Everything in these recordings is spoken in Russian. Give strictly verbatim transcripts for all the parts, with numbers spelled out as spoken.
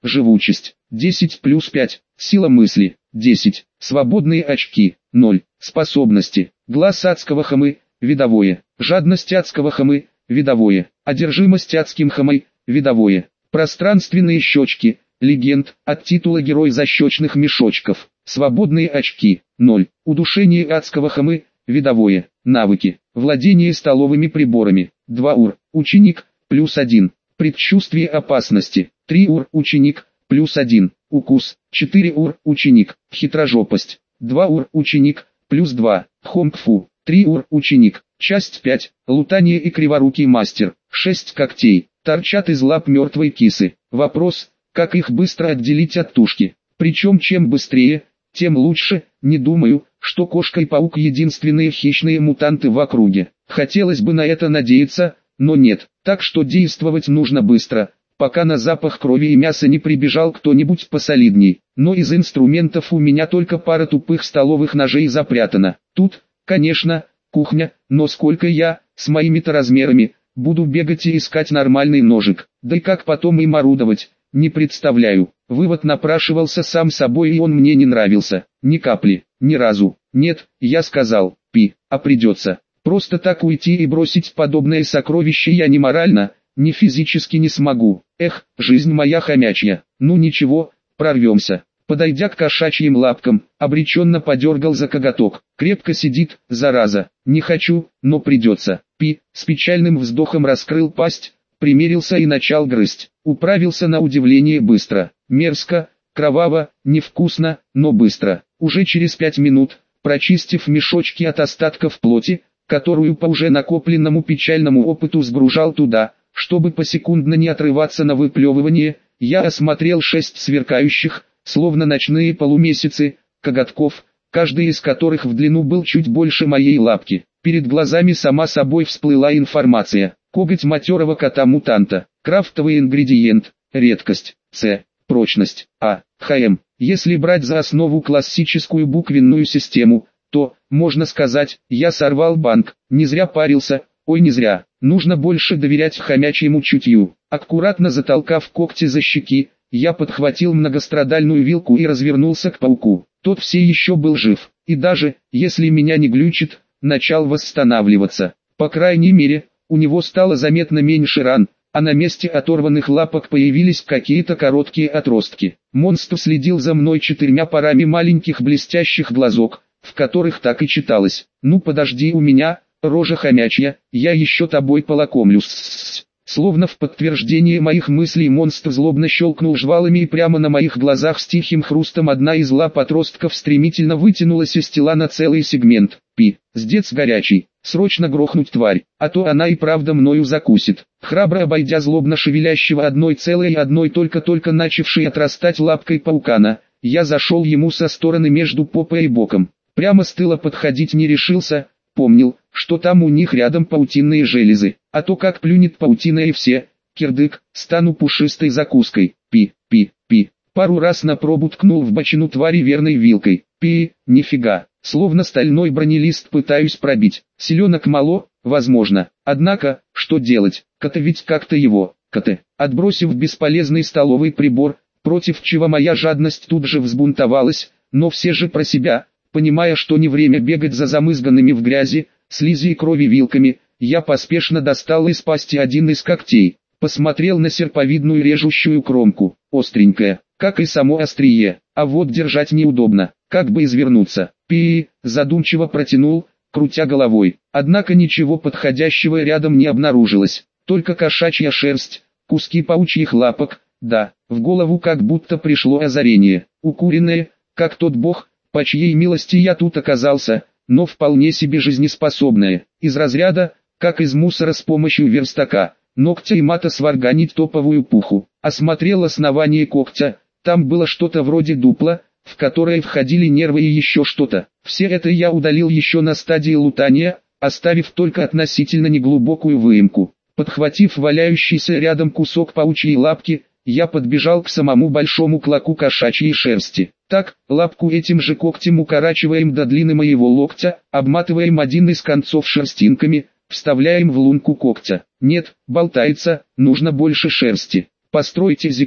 живучесть десять плюс пять, сила мысли десять, свободные очки ноль, способности, глаз адского хамы, видовое, жадность адского хамы, видовое, одержимость адским хамой, видовое, пространственные щечки, легенд, от титула герой защечных мешочков, свободные очки ноль, удушение адского хамы, видовое, навыки, владение столовыми приборами, два ур, ученик, плюс один, предчувствие опасности, три ур, ученик, плюс один, укус, четыре ур, ученик, хитрожопость, два ур, ученик, плюс два, хомпфу, три ур, ученик, часть пять, лутание и криворукий мастер, шесть когтей, торчат из лап мертвой кисы, вопрос, как их быстро отделить от тушки, причем чем быстрее, тем лучше, не думаю, что кошка и паук единственные хищные мутанты в округе, хотелось бы на это надеяться, но нет, так что действовать нужно быстро, пока на запах крови и мяса не прибежал кто-нибудь посолидней, но из инструментов у меня только пара тупых столовых ножей запрятана, тут, конечно, кухня, но сколько я, с моими-то размерами, буду бегать и искать нормальный ножик, да и как потом им орудовать, не представляю. Вывод напрашивался сам собой, и он мне не нравился, ни капли, ни разу. Нет, я сказал, пи, а придется. Просто так уйти и бросить подобное сокровище я ни морально, ни физически не смогу. Эх, жизнь моя хомячья. Ну ничего, прорвемся. Подойдя к кошачьим лапкам, обреченно подергал за коготок. Крепко сидит, зараза. Не хочу, но придется. Пи, с печальным вздохом раскрыл пасть, примерился и начал грызть. Управился на удивление быстро. Мерзко, кроваво, невкусно, но быстро. Уже через пять минут, прочистив мешочки от остатков плоти, которую по уже накопленному печальному опыту сгружал туда, чтобы посекундно не отрываться на выплевывание, я осмотрел шесть сверкающих, словно ночные полумесяцы, коготков, каждый из которых в длину был чуть больше моей лапки. Перед глазами сама собой всплыла информация. Коготь матерого кота-мутанта, крафтовый ингредиент, редкость, С, прочность, А, ХМ. Если брать за основу классическую буквенную систему, то, можно сказать, я сорвал банк, не зря парился, ой не зря, нужно больше доверять хомячьему чутью. Аккуратно затолкав когти за щеки, я подхватил многострадальную вилку и развернулся к пауку. Тот все еще был жив, и даже, если меня не глючит, начал восстанавливаться. По крайней мере, у него стало заметно меньше ран, а на месте оторванных лапок появились какие-то короткие отростки. Монстр следил за мной четырьмя парами маленьких блестящих глазок, в которых так и читалось: «Ну подожди у меня, рожа хомячья, я еще тобой полакомлюсь». Словно в подтверждение моих мыслей монстр злобно щелкнул жвалами, и прямо на моих глазах с тихим хрустом одна из лап отростков стремительно вытянулась из тела на целый сегмент. Пи, сдец горячий, срочно грохнуть тварь, а то она и правда мною закусит. Храбро обойдя злобно шевелящего одной целой и одной только-только начавшей отрастать лапкой паукана, я зашел ему со стороны между попой и боком. Прямо с тыла подходить не решился, помнил, что там у них рядом паутинные железы, а то как плюнет паутина и все, кирдык, стану пушистой закуской. Пи, пи, пи. Пару раз на пробу ткнул в бочину твари верной вилкой. Пи, нифига, словно стальной бронелист пытаюсь пробить. Селенок мало, возможно, однако, что делать, коты ведь как-то его, коты. Отбросив бесполезный столовый прибор, против чего моя жадность тут же взбунтовалась, но все же про себя, понимая, что не время бегать за замызганными в грязи, слизи и крови вилками, я поспешно достал из пасти один из когтей, посмотрел на серповидную режущую кромку, остренькая, как и само острие, а вот держать неудобно, как бы извернуться. Пи, задумчиво протянул, крутя головой, однако ничего подходящего рядом не обнаружилось, только кошачья шерсть, куски паучьих лапок, да, в голову как будто пришло озарение, укуренные, как тот бог, по чьей милости я тут оказался, но вполне себе жизнеспособное, из разряда, как из мусора с помощью верстака, ногтя и мата сварганить топовую пуху. Осмотрел основание когтя, там было что-то вроде дупла, в которое входили нервы и еще что-то. Все это я удалил еще на стадии лутания, оставив только относительно неглубокую выемку. Подхватив валяющийся рядом кусок паучьей лапки, я подбежал к самому большому клоку кошачьей шерсти. Так, лапку этим же когтем укорачиваем до длины моего локтя, обматываем один из концов шерстинками, вставляем в лунку когтя. Нет, болтается, нужно больше шерсти. Постройте зиккур.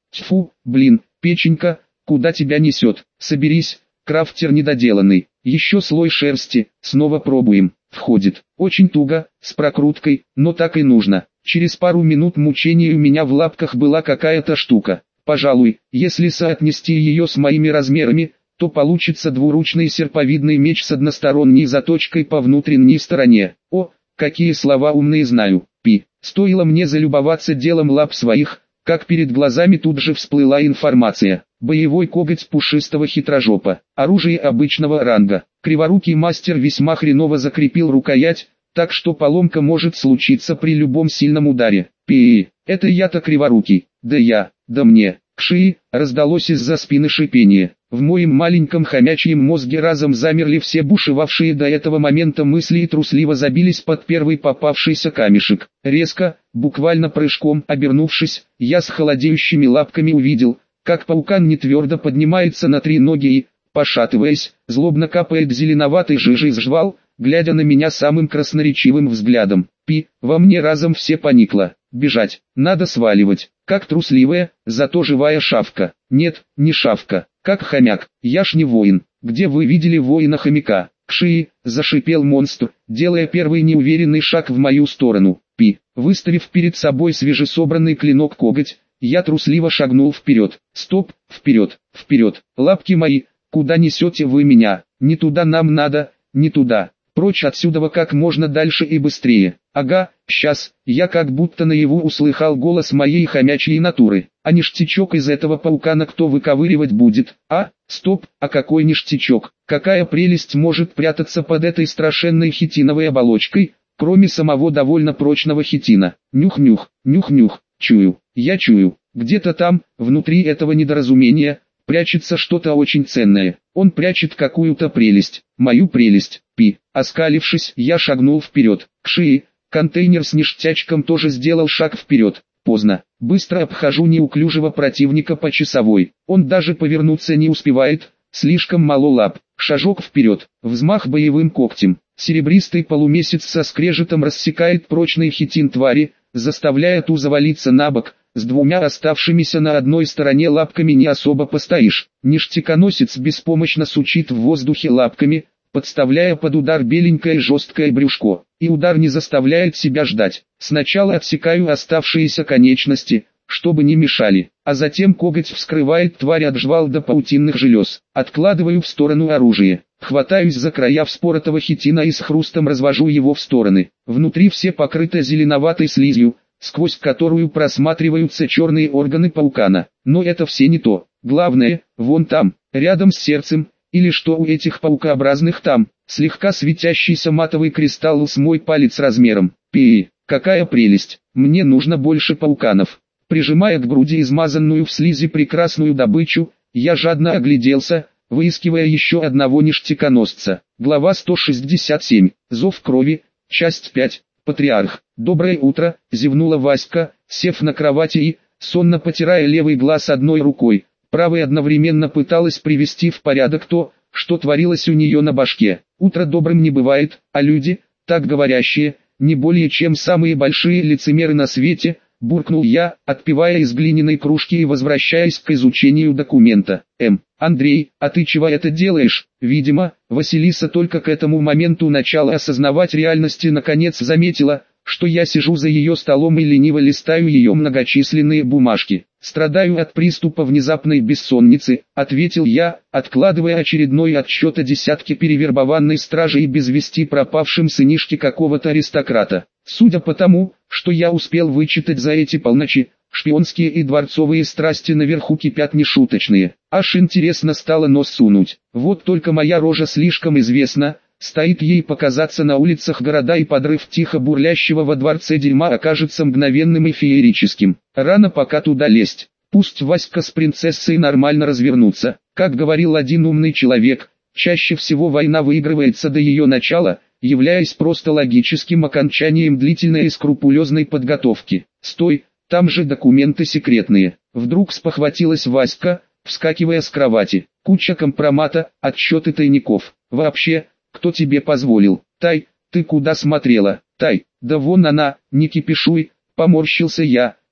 Тьфу, блин, печенька, куда тебя несет? Соберись, крафтер недоделанный. Еще слой шерсти, снова пробуем. Входит. Очень туго, с прокруткой, но так и нужно. Через пару минут мучений у меня в лапках была какая-то штука. Пожалуй, если соотнести ее с моими размерами, то получится двуручный серповидный меч с односторонней заточкой по внутренней стороне. О, какие слова умные знаю. Пи. Стоило мне залюбоваться делом лап своих, как перед глазами тут же всплыла информация. Боевой коготь пушистого хитрожопа. Оружие обычного ранга. Криворукий мастер весьма хреново закрепил рукоять, так что поломка может случиться при любом сильном ударе. Пи. Это я-то криворукий. Да я, да мне. Кши, раздалось из-за спины шипение. В моем маленьком хомячьем мозге разом замерли все бушевавшие до этого момента мысли и трусливо забились под первый попавшийся камешек. Резко, буквально прыжком обернувшись, я с холодеющими лапками увидел, как паукан нетвердо поднимается на три ноги и, пошатываясь, злобно капает зеленоватой жижей с жвал, глядя на меня самым красноречивым взглядом. Пи, во мне разом все поникло. Бежать, надо сваливать, как трусливая, зато живая шавка. Нет, не шавка, как хомяк, я ж не воин. Где вы видели воина-хомяка? Кши, зашипел монстр, делая первый неуверенный шаг в мою сторону. Пи, выставив перед собой свежесобранный клинок-коготь, я трусливо шагнул вперед. Стоп, вперед, вперед, лапки мои, куда несете вы меня? Не туда нам надо, не туда. Прочь отсюда как можно дальше и быстрее. Ага, сейчас, я как будто наяву услыхал голос моей хомячьей натуры. А ништячок из этого паукана кто выковыривать будет? А, стоп, а какой ништячок? Какая прелесть может прятаться под этой страшенной хитиновой оболочкой, кроме самого довольно прочного хитина? Нюх-нюх, нюх-нюх, чую, я чую, где-то там, внутри этого недоразумения, прячется что-то очень ценное. Он прячет какую-то прелесть, мою прелесть. Пи. Оскалившись, я шагнул вперед. Кши. Контейнер с ништячком тоже сделал шаг вперед. Поздно. Быстро обхожу неуклюжего противника по часовой. Он даже повернуться не успевает. Слишком мало лап. Шажок вперед. Взмах боевым когтем. Серебристый полумесяц со скрежетом рассекает прочный хитин твари, заставляя ту завалиться на бок. С двумя оставшимися на одной стороне лапками не особо постоишь. Ништяконосец беспомощно сучит в воздухе лапками, подставляя под удар беленькое жесткое брюшко. И удар не заставляет себя ждать. Сначала отсекаю оставшиеся конечности, чтобы не мешали, а затем коготь вскрывает тварь от жвал до паутинных желез. Откладываю в сторону оружие. Хватаюсь за края вспоротого хитина и с хрустом развожу его в стороны. Внутри все покрыто зеленоватой слизью, сквозь которую просматриваются черные органы паукана. Но это все не то. Главное, вон там, рядом с сердцем, или что у этих паукообразных там, слегка светящийся матовый кристалл с мой палец размером. Пи, какая прелесть, мне нужно больше пауканов. Прижимая к груди измазанную в слизи прекрасную добычу, я жадно огляделся, выискивая еще одного ништяконосца. Глава сто шестьдесят семь. Зов крови. Часть пять. Патриарх. «Доброе утро», — зевнула Васька, сев на кровати и, сонно потирая левый глаз одной рукой, правой одновременно пыталась привести в порядок то, что творилось у нее на башке. Утро добрым не бывает, а люди, так говорящие, не более чем самые большие лицемеры на свете, буркнул я, отпивая из глиняной кружки и возвращаясь к изучению документа. М. Андрей, а ты чего это делаешь? Видимо, Василиса только к этому моменту начала осознавать реальность и наконец заметила, что я сижу за ее столом и лениво листаю ее многочисленные бумажки. «Страдаю от приступа внезапной бессонницы», — ответил я, откладывая очередной отсчет о десятке перевербованной стражи и без вести пропавшим сынишке какого-то аристократа. Судя по тому, что я успел вычитать за эти полночи, шпионские и дворцовые страсти наверху кипят нешуточные. Аж интересно стало нос сунуть. Вот только моя рожа слишком известна, стоит ей показаться на улицах города и подрыв тихо бурлящего во дворце дерьма окажется мгновенным и феерическим. Рано пока туда лезть. Пусть Васька с принцессой нормально развернутся. Как говорил один умный человек, чаще всего война выигрывается до ее начала, являясь просто логическим окончанием длительной и скрупулезной подготовки. Стой, там же документы секретные. Вдруг спохватилась Васька, вскакивая с кровати. Куча компромата, отчеты тайников. Вообще, кто тебе позволил? Тай, ты куда смотрела? Тай, да вон она, не кипишуй, поморщился я,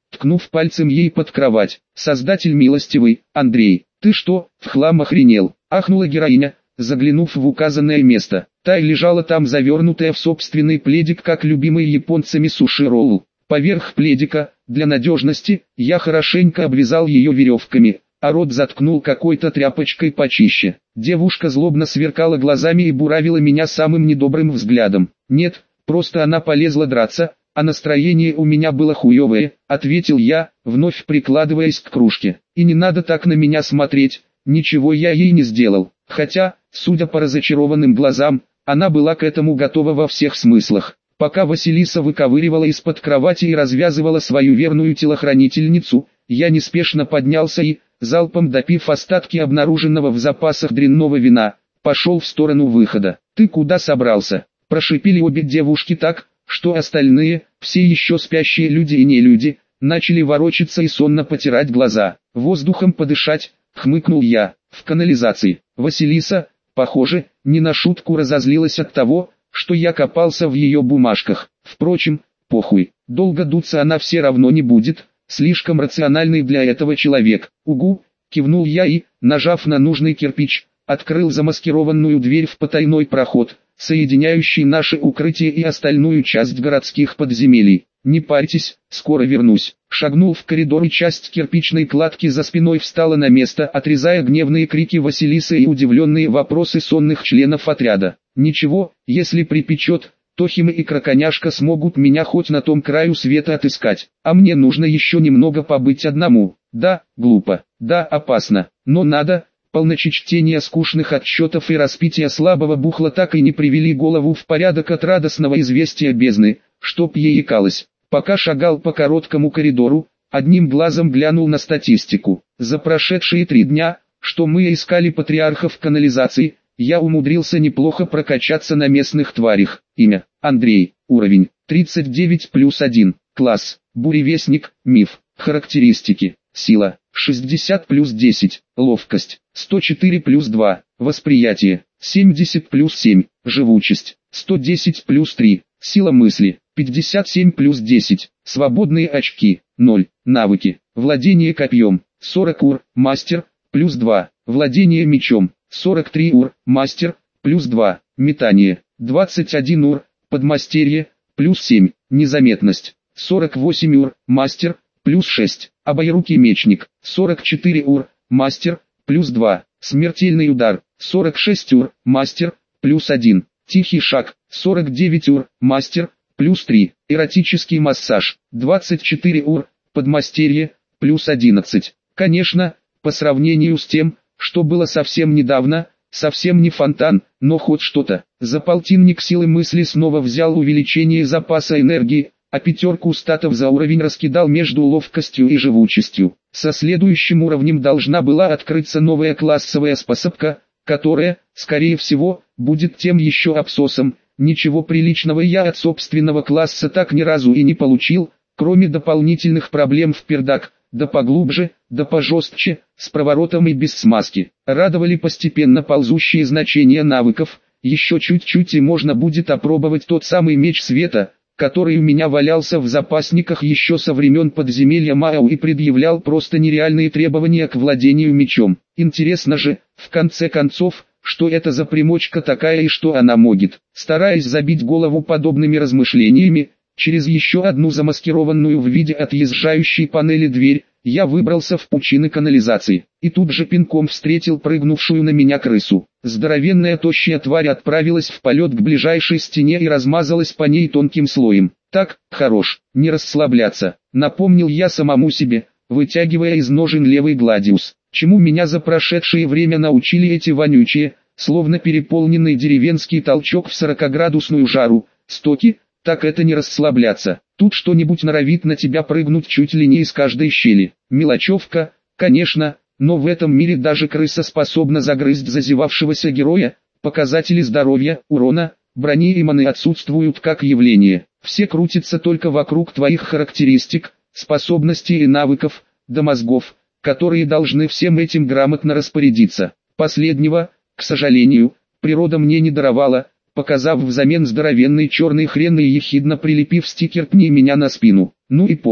ткнув пальцем ей под кровать. «Создатель милостивый, Андрей, ты что, в хлам охренел?» — ахнула героиня, заглянув в указанное место. Та лежала там завернутая в собственный пледик, как любимый японцами суши-ролл. Поверх пледика, для надежности, я хорошенько обвязал ее веревками, а рот заткнул какой-то тряпочкой почище. Девушка злобно сверкала глазами и буравила меня самым недобрым взглядом. «Нет, просто она полезла драться, а настроение у меня было хуевое», — ответил я, вновь прикладываясь к кружке. «И не надо так на меня смотреть, ничего я ей не сделал». Хотя, судя по разочарованным глазам, она была к этому готова во всех смыслах. Пока Василиса выковыривала из-под кровати и развязывала свою верную телохранительницу, я неспешно поднялся и, залпом допив остатки обнаруженного в запасах дрянного вина, пошел в сторону выхода. «Ты куда собрался?» – прошипели обе девушки так, что остальные, все еще спящие люди и не люди, начали ворочаться и сонно потирать глаза. «Воздухом подышать», – хмыкнул я. «В канализации». Василиса, похоже, не на шутку разозлилась от того, что я копался в ее бумажках. Впрочем, похуй, долго дуться она все равно не будет, слишком рациональный для этого человек. «Угу», кивнул я и, нажав на нужный кирпич, открыл замаскированную дверь в потайной проход, соединяющий наше укрытие и остальную часть городских подземелий. «Не парьтесь, скоро вернусь». Шагнул в коридор, и часть кирпичной кладки за спиной встала на место, отрезая гневные крики Василисы и удивленные вопросы сонных членов отряда. «Ничего, если припечет, то Хима и Краконяшка смогут меня хоть на том краю света отыскать, а мне нужно еще немного побыть одному. Да, глупо, да, опасно, но надо». Полночи скучных отчетов и распития слабого бухла так и не привели голову в порядок от радостного известия бездны, чтоб ей икалось. Пока шагал по короткому коридору, одним глазом глянул на статистику. За прошедшие три дня, что мы искали патриархов канализации, я умудрился неплохо прокачаться на местных тварях. Имя – Андрей, уровень – тридцать девять плюс один, класс – буревестник, миф, характеристики, сила – шестьдесят плюс десять, ловкость – сто четыре плюс два, восприятие – семьдесят плюс семь, живучесть – сто десять плюс три, сила мысли – пятьдесят семь плюс десять, свободные очки – ноль, навыки, владение копьем – сорок ур, мастер, плюс два, владение мечом – сорок три ур, мастер, плюс два, метание – двадцать один ур, подмастерье, плюс семь, незаметность – сорок восемь ур, мастер, плюс шесть, обоирукий мечник, сорок четыре ур, мастер, плюс два, смертельный удар, сорок шесть ур, мастер, плюс один, тихий шаг, сорок девять ур, мастер, плюс три, эротический массаж, двадцать четыре ур, подмастерье, плюс одиннадцать. Конечно, по сравнению с тем, что было совсем недавно, совсем не фонтан, но хоть что-то. За полтинник силы мысли снова взял увеличение запаса энергии, а пятерку статов за уровень раскидал между ловкостью и живучестью. Со следующим уровнем должна была открыться новая классовая способка, которая, скорее всего, будет тем еще абсосом. Ничего приличного я от собственного класса так ни разу и не получил, кроме дополнительных проблем в пердак, да поглубже, да пожестче, с проворотом и без смазки. Радовали постепенно ползущие значения навыков, еще чуть-чуть и можно будет опробовать тот самый меч света, который у меня валялся в запасниках еще со времен подземелья Мао и предъявлял просто нереальные требования к владению мечом. Интересно же, в конце концов, что это за примочка такая и что она может. Стараясь забить голову подобными размышлениями, через еще одну замаскированную в виде отъезжающей панели дверь, я выбрался в пучины канализации, и тут же пинком встретил прыгнувшую на меня крысу. Здоровенная тощая тварь отправилась в полет к ближайшей стене и размазалась по ней тонким слоем. Так, хорош, не расслабляться, напомнил я самому себе, вытягивая из ножен левый гладиус. Чему меня за прошедшее время научили эти вонючие, словно переполненный деревенский толчок в сорокаградусную жару, стоки? Так это не расслабляться. Тут что-нибудь норовит на тебя прыгнуть чуть ли не из каждой щели. Мелочевка, конечно, но в этом мире даже крыса способна загрызть зазевавшегося героя. Показатели здоровья, урона, брони и маны отсутствуют как явление. Все крутятся только вокруг твоих характеристик, способностей и навыков, до мозгов, которые должны всем этим грамотно распорядиться. Последнего, к сожалению, природа мне не даровала, показав взамен здоровенный черный хрен и ехидно прилепив стикер «Пни меня на спину». Ну и похуй.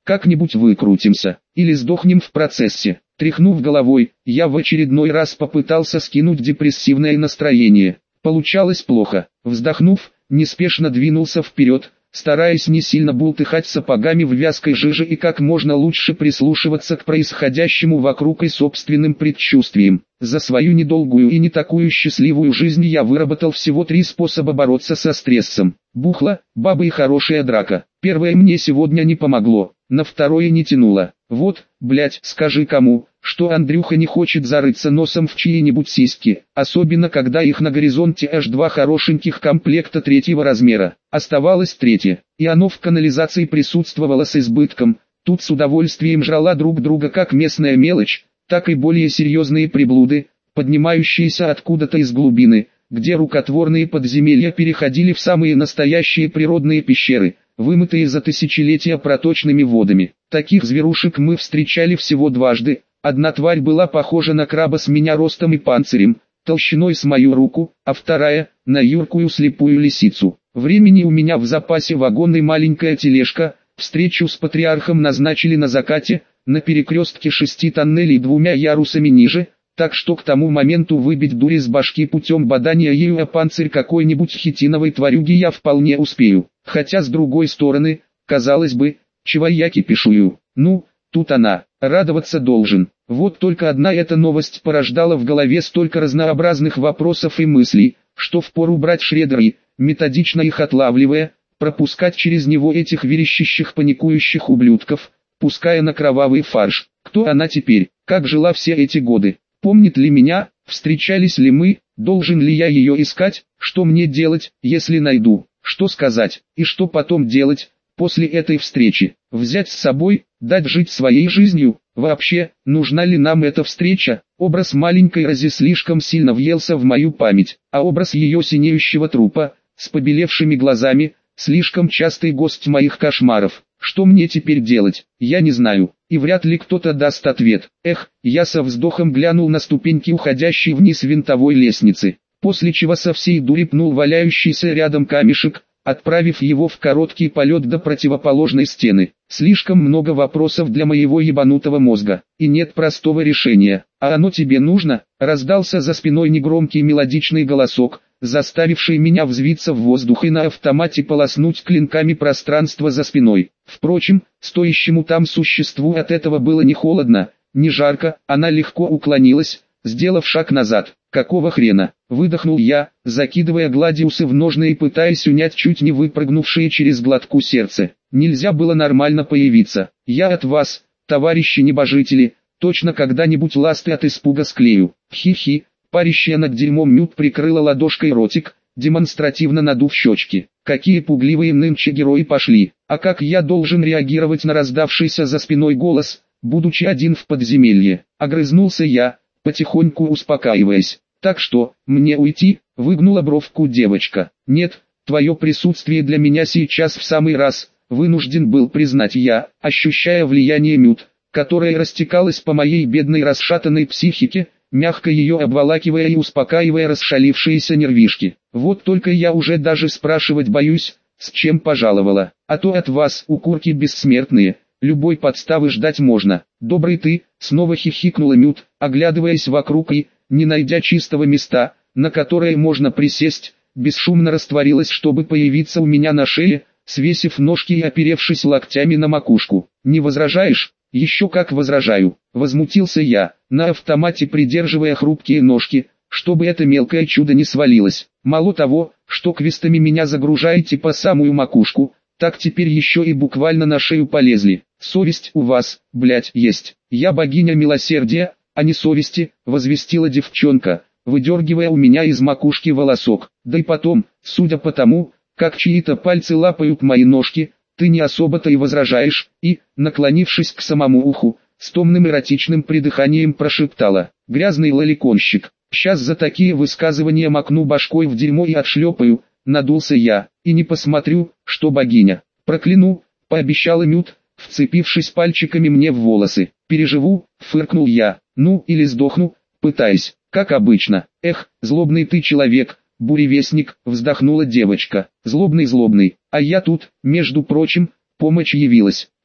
как-нибудь выкрутимся, или сдохнем в процессе. Тряхнув головой, я в очередной раз попытался скинуть депрессивное настроение. Получалось плохо. Вздохнув, неспешно двинулся вперед, стараясь не сильно бултыхать сапогами в вязкой жиже и как можно лучше прислушиваться к происходящему вокруг и собственным предчувствиям. За свою недолгую и не такую счастливую жизнь я выработал всего три способа бороться со стрессом. Бухло, бабы и хорошая драка. Первое мне сегодня не помогло, на второе не тянуло. Вот, блять, скажи кому, что Андрюха не хочет зарыться носом в чьи-нибудь сиськи, особенно когда их на горизонте аж два хорошеньких комплекта третьего размера. Оставалось третье, и оно в канализации присутствовало с избытком. Тут с удовольствием жрала друг друга как местная мелочь, так и более серьезные приблуды, поднимающиеся откуда-то из глубины, где рукотворные подземелья переходили в самые настоящие природные пещеры, вымытые за тысячелетия проточными водами. Таких зверушек мы встречали всего дважды. Одна тварь была похожа на краба с меня ростом и панцирем, толщиной с мою руку, а вторая – на юркую слепую лисицу. Времени у меня в запасе вагон и маленькая тележка. Встречу с патриархом назначили на закате, на перекрестке шести тоннелей двумя ярусами ниже, так что к тому моменту выбить дурь из башки путем бадания ею о панцирь какой-нибудь хитиновой тварюги я вполне успею. Хотя с другой стороны, казалось бы, чего я кипишую, ну, тут она, радоваться должен. Вот только одна эта новость порождала в голове столько разнообразных вопросов и мыслей, что впору брать шредер и, методично их отлавливая, пропускать через него этих верещащих паникующих ублюдков, пуская на кровавый фарш. Кто она теперь, как жила все эти годы, помнит ли меня, встречались ли мы, должен ли я ее искать, что мне делать, если найду, что сказать, и что потом делать, после этой встречи, взять с собой, дать жить своей жизнью, вообще, нужна ли нам эта встреча? Образ маленькой Рози слишком сильно въелся в мою память, а образ ее синеющего трупа, с побелевшими глазами, слишком частый гость моих кошмаров. Что мне теперь делать, я не знаю, и вряд ли кто-то даст ответ. Эх, я со вздохом глянул на ступеньки уходящей вниз винтовой лестницы, после чего со всей дури пнул валяющийся рядом камешек, отправив его в короткий полет до противоположной стены. Слишком много вопросов для моего ебанутого мозга, и нет простого решения. А оно тебе нужно? Раздался за спиной негромкий мелодичный голосок, заставивший меня взвиться в воздух и на автомате полоснуть клинками пространство за спиной. Впрочем, стоящему там существу от этого было не холодно, не жарко, она легко уклонилась, сделав шаг назад. «Какого хрена?» – выдохнул я, закидывая гладиусы в ножны и пытаясь унять чуть не выпрыгнувшее через глотку сердце. «Нельзя было нормально появиться. Я от вас, товарищи небожители, точно когда-нибудь ласты от испуга склею». Хи-хи, парящая над дерьмом Мют прикрыла ладошкой ротик, демонстративно надув щечки. «Какие пугливые нынче герои пошли, а как я должен реагировать на раздавшийся за спиной голос, будучи один в подземелье?» Огрызнулся я, потихоньку успокаиваясь. «Так что, мне уйти?» — выгнула бровку девочка. «Нет, твое присутствие для меня сейчас в самый раз», — вынужден был признать я, ощущая влияние Мют, которое растекалось по моей бедной расшатанной психике, мягко ее обволакивая и успокаивая расшалившиеся нервишки. Вот только я уже даже спрашивать боюсь, с чем пожаловала. А то от вас, укурки бессмертные, любой подставы ждать можно. «Добрый ты», — снова хихикнула Мют, оглядываясь вокруг и, не найдя чистого места, на которое можно присесть, бесшумно растворилась, чтобы появиться у меня на шее, свесив ножки и оперевшись локтями на макушку. «Не возражаешь?» «Еще как возражаю», — возмутился я, на автомате придерживая хрупкие ножки, чтобы это мелкое чудо не свалилось. «Мало того, что квестами меня загружаете по самую макушку, так теперь еще и буквально на шею полезли. Совесть у вас, блять, есть. Я богиня милосердия, а не совести», — возвестила девчонка, выдергивая у меня из макушки волосок. «Да и потом, судя по тому, как чьи-то пальцы лапают мои ножки, ты не особо-то и возражаешь», и, наклонившись к самому уху, с томным эротичным придыханием прошептала: «Грязный лоликонщик, сейчас за такие высказывания макну башкой в дерьмо и отшлепаю». Надулся я, и не посмотрю, что богиня. «Прокляну», — пообещала Мют, вцепившись пальчиками мне в волосы. «Переживу», — фыркнул я, «ну или сдохну, пытаясь, как обычно». «Эх, злобный ты человек, буревестник», — вздохнула девочка. «Злобный-злобный, а я тут, между прочим, помощь явилась».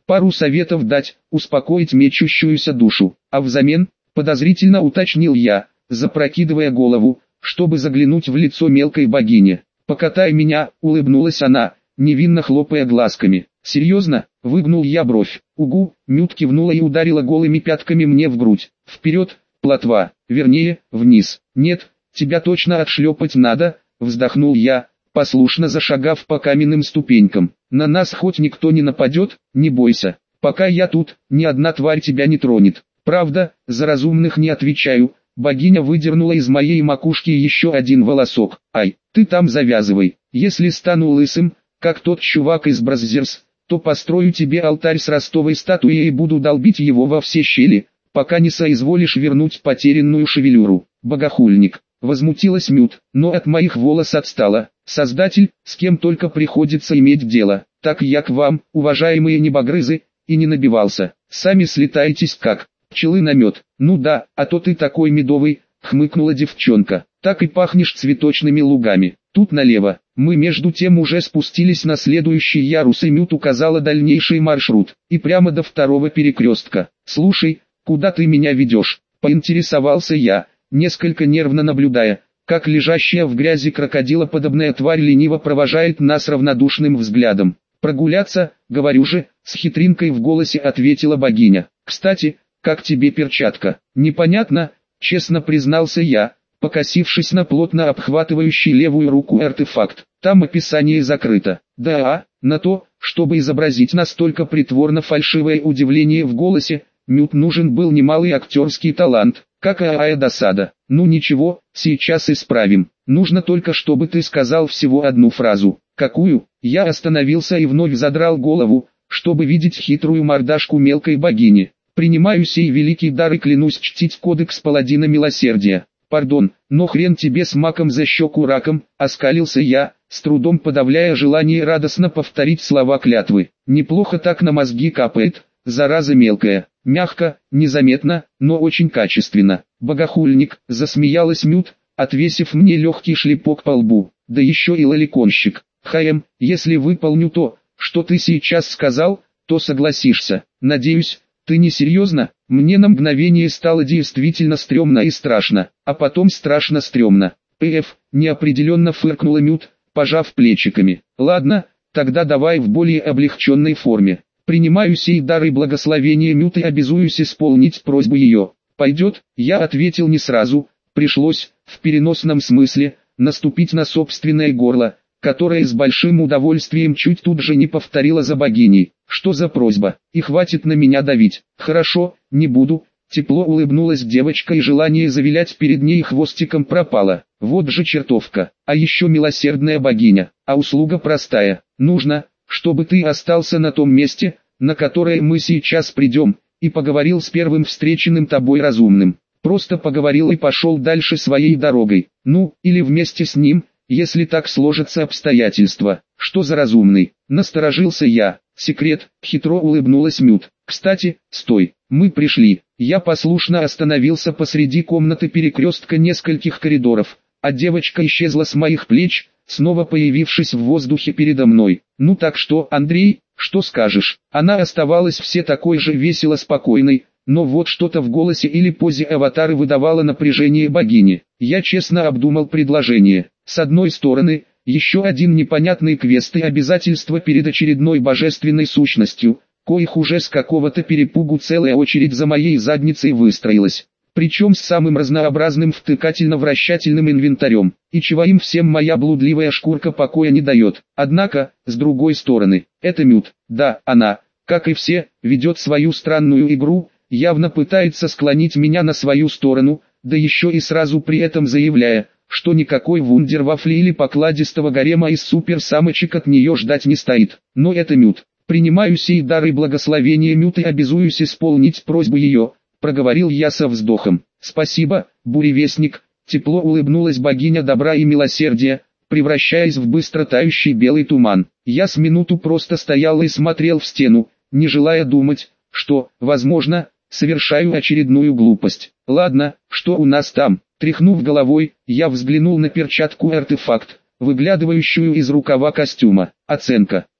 пару советов дать, успокоить мечущуюся душу, а взамен, подозрительно уточнил я, запрокидывая голову, чтобы заглянуть в лицо мелкой богини. «Покатай меня», — улыбнулась она, невинно хлопая глазками. «Серьезно?» — выгнул я бровь. «Угу», — Мют кивнула и ударила голыми пятками мне в грудь. «Вперед, плотва, вернее, вниз». «Нет, тебя точно отшлепать надо», — вздохнул я, послушно зашагав по каменным ступенькам. «На нас хоть никто не нападет, не бойся. Пока я тут, ни одна тварь тебя не тронет». «Правда, за разумных не отвечаю». Богиня выдернула из моей макушки еще один волосок. «Ай, ты там завязывай. Если стану лысым, как тот чувак из Браззерс, то построю тебе алтарь с ростовой статуей и буду долбить его во все щели, пока не соизволишь вернуть потерянную шевелюру». «Богохульник», — возмутилась Мют, но от моих волос отстала. «Создатель, с кем только приходится иметь дело. Так я к вам, уважаемые небогрызы, и не набивался. Сами слетаетесь как пчелы на мед». «Ну да, а то ты такой медовый», — хмыкнула девчонка. «Так и пахнешь цветочными лугами. Тут налево». Мы между тем уже спустились на следующий ярус, и Мют указала дальнейший маршрут, и прямо до второго перекрестка. «Слушай, куда ты меня ведешь?» — поинтересовался я, несколько нервно наблюдая, как лежащая в грязи крокодилоподобная тварь лениво провожает нас равнодушным взглядом. «Прогуляться, говорю же», — с хитринкой в голосе ответила богиня. «Кстати, как тебе перчатка?» «Непонятно», — честно признался я, покосившись на плотно обхватывающий левую руку артефакт. «Там описание закрыто». «Да, на то, чтобы изобразить настолько притворно фальшивое удивление в голосе, Мют нужен был немалый актерский талант. Какая досада. Ну ничего, сейчас исправим. Нужно только, чтобы ты сказал всего одну фразу». «Какую?» Я остановился и вновь задрал голову, чтобы видеть хитрую мордашку мелкой богини. «Принимаю сей великий дар и клянусь чтить кодекс паладина милосердия». «Пардон, но хрен тебе с маком за щеку раком», — оскалился я, с трудом подавляя желание радостно повторить слова клятвы. «Неплохо так на мозги капает, зараза мелкая». Мягко, незаметно, но очень качественно. «Богохульник», — засмеялась Мют, отвесив мне легкий шлепок по лбу. «Да еще и лоликонщик. Хаем, если выполню то, что ты сейчас сказал, то согласишься. Надеюсь, ты не серьезно?» Мне на мгновение стало действительно стрёмно и страшно, а потом страшно стрёмно. «Пф», неопределенно фыркнула Мют, пожав плечиками. «Ладно, тогда давай в более облегченной форме. Принимаю сей дар и благословение Мют и обязуюсь исполнить просьбу ее». «Пойдет», я ответил не сразу, пришлось, в переносном смысле, наступить на собственное горло, которое с большим удовольствием чуть тут же не повторила за богиней. «Что за просьба? И хватит на меня давить». «Хорошо, не буду». Тепло улыбнулась девочка, и желание завилять перед ней хвостиком пропало. «Вот же чертовка, а еще милосердная богиня, а услуга простая. Нужно, чтобы ты остался на том месте, на которое мы сейчас придем, и поговорил с первым встреченным тобой разумным. Просто поговорил и пошел дальше своей дорогой. Ну, или вместе с ним, если так сложатся обстоятельства». «Что за разумный?» — насторожился я. «Секрет», — хитро улыбнулась Мют. «Кстати, стой, мы пришли». Я послушно остановился посреди комнаты перекрестка нескольких коридоров, а девочка исчезла с моих плеч, снова появившись в воздухе передо мной. «Ну так что, Андрей, что скажешь?» Она оставалась все такой же весело спокойной, но вот что-то в голосе или позе аватара выдавало напряжение богини. Я честно обдумал предложение. С одной стороны, еще один непонятный квест и обязательства перед очередной божественной сущностью, коих уже с какого-то перепугу целая очередь за моей задницей выстроилась. Причем с самым разнообразным втыкательно-вращательным инвентарем, и чего им всем моя блудливая шкурка покоя не дает. Однако, с другой стороны, это Мют, да, она, как и все, ведет свою странную игру, явно пытается склонить меня на свою сторону, да еще и сразу при этом заявляя, что никакой вундервафли или покладистого гарема из суперсамочек от нее ждать не стоит. Но это Мют. «Принимаю сей дар и благословение Мют и обязуюсь исполнить просьбу ее», — проговорил я со вздохом. «Спасибо, буревестник», — тепло улыбнулась богиня добра и милосердия, превращаясь в быстро тающий белый туман. Я с минуту просто стоял и смотрел в стену, не желая думать, что, возможно, совершаю очередную глупость. «Ладно, что у нас там?» Тряхнув головой, я взглянул на перчатку-артефакт, выглядывающую из рукава костюма. Оценка.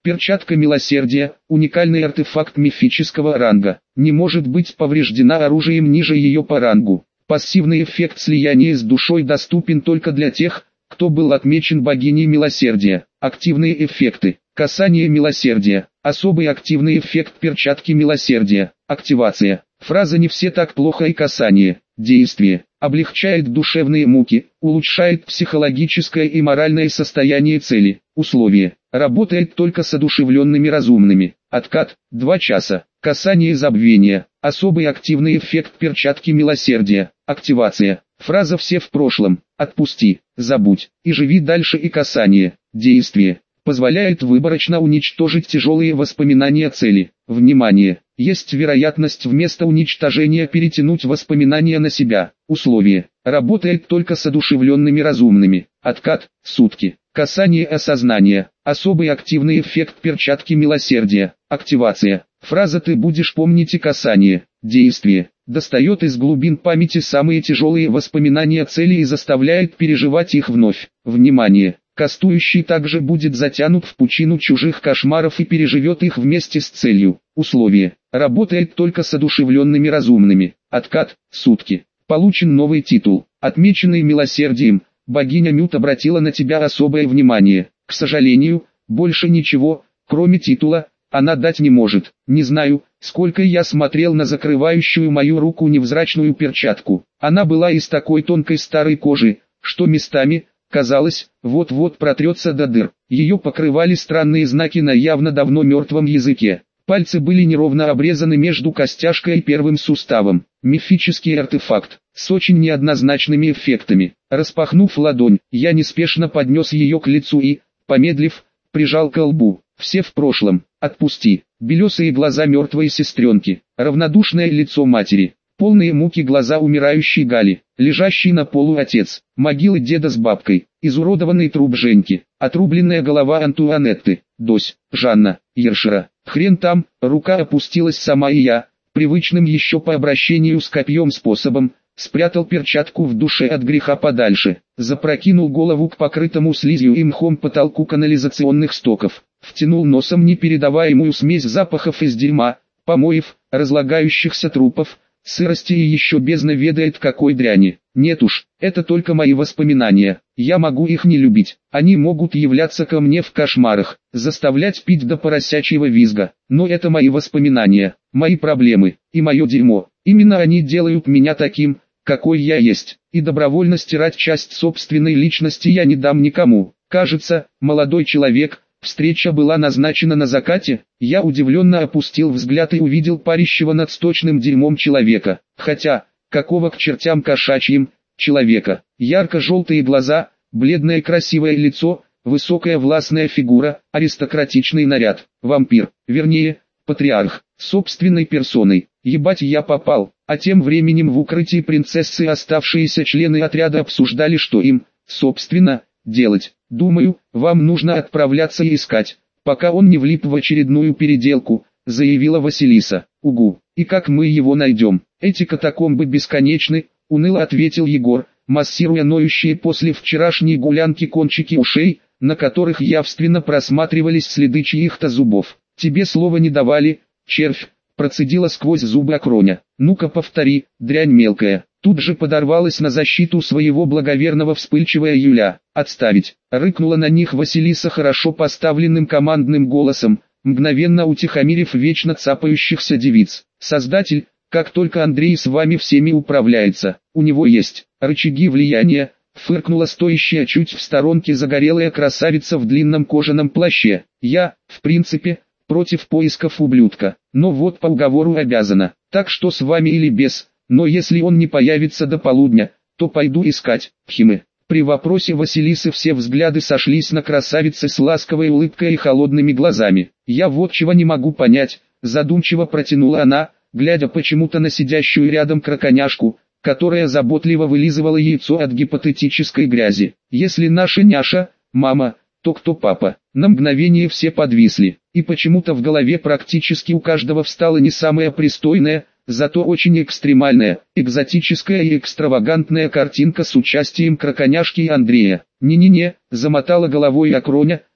Перчатка милосердия, уникальный артефакт мифического ранга, не может быть повреждена оружием ниже ее по рангу. Пассивный эффект слияния с душой доступен только для тех, кто был отмечен богиней милосердия. Активные эффекты. Касание милосердия. Особый активный эффект перчатки милосердия. Активация. Фраза «не все так плохо» и касание. Действие. Облегчает душевные муки, улучшает психологическое и моральное состояние цели. Условие. Работает только с одушевленными разумными. Откат. два часа. Касание забвения. Особый активный эффект перчатки милосердия. Активация. Фраза «все в прошлом». Отпусти, забудь, и живи дальше. И касание. Действие. Позволяет выборочно уничтожить тяжелые воспоминания цели. Внимание! Есть вероятность вместо уничтожения перетянуть воспоминания на себя. Условие. Работает только с одушевленными разумными. Откат. Сутки. Касание осознания. Особый активный эффект перчатки милосердия. Активация. Фраза «ты будешь помнить» и касание. Действие. Достает из глубин памяти самые тяжелые воспоминания цели и заставляет переживать их вновь. Внимание! Кастующий также будет затянут в пучину чужих кошмаров и переживет их вместе с целью. Условие. Работает только с одушевленными разумными. Откат. Сутки. Получен новый титул. Отмеченный милосердием, богиня Нют обратила на тебя особое внимание. К сожалению, больше ничего, кроме титула, она дать не может. Не знаю, сколько я смотрел на закрывающую мою руку невзрачную перчатку. Она была из такой тонкой старой кожи, что местами, казалось, вот-вот протрется до дыр. Ее покрывали странные знаки на явно давно мертвом языке. Пальцы были неровно обрезаны между костяшкой и первым суставом. Мифический артефакт, с очень неоднозначными эффектами. Распахнув ладонь, я неспешно поднес ее к лицу и, помедлив, прижал к лбу. Все в прошлом. Отпусти. Белесые глаза мертвой сестренки. Равнодушное лицо матери. Полные муки глаза умирающей Гали, лежащий на полу отец, могилы деда с бабкой, изуродованный труп Женьки, отрубленная голова Антуанетты, Дось, Жанна, Ершера. Хрен там, рука опустилась сама и я, привычным еще по обращению с копьем способом, спрятал перчатку в душе от греха подальше, запрокинул голову к покрытому слизью и мхом потолку канализационных стоков, втянул носом непередаваемую смесь запахов из дерьма, помоев, разлагающихся трупов, сырости и еще бездна ведает какой дряни. Нет уж, это только мои воспоминания, я могу их не любить, они могут являться ко мне в кошмарах, заставлять пить до поросячьего визга, но это мои воспоминания, мои проблемы, и мое дерьмо, именно они делают меня таким, какой я есть, и добровольно стирать часть собственной личности я не дам никому. Кажется, молодой человек, встреча была назначена на закате, я удивленно опустил взгляд и увидел парящего над сточным дерьмом человека, хотя, какого к чертям кошачьим, человека, ярко-желтые глаза, бледное красивое лицо, высокая властная фигура, аристократичный наряд, вампир, вернее, патриарх, собственной персоной, ебать я попал, а тем временем в укрытии принцессы оставшиеся члены отряда обсуждали, что им, собственно, делать. Думаю, вам нужно отправляться и искать, пока он не влип в очередную переделку, заявила Василиса. Угу, и как мы его найдем? Эти катакомбы бесконечны, уныло ответил Егор, массируя ноющие после вчерашней гулянки кончики ушей, на которых явственно просматривались следы чьих-то зубов. Тебе слова не давали, червь, процедила сквозь зубы Акроня. Ну-ка повтори, дрянь мелкая. Тут же подорвалась на защиту своего благоверного вспыльчивая Юля. «Отставить!» — рыкнула на них Василиса хорошо поставленным командным голосом, мгновенно утихомирив вечно цапающихся девиц. «Создатель, как только Андрей с вами всеми управляется, у него есть рычаги влияния», — фыркнула стоящая чуть в сторонке загорелая красавица в длинном кожаном плаще. «Я, в принципе, против поисков ублюдка, но вот по уговору обязана, так что с вами или без, но если он не появится до полудня, то пойду искать Пхимы». При вопросе Василисы все взгляды сошлись на красавице с ласковой улыбкой и холодными глазами. «Я вот чего не могу понять», — задумчиво протянула она, глядя почему-то на сидящую рядом краконяшку, которая заботливо вылизывала яйцо от гипотетической грязи. «Если наша няша, мама, то кто папа?» На мгновение все подвисли, и почему-то в голове практически у каждого встала не самая пристойная, зато очень экстремальная, экзотическая и экстравагантная картинка с участием краконяшки и Андрея. «Не-не-не», — замотала головой Акроня,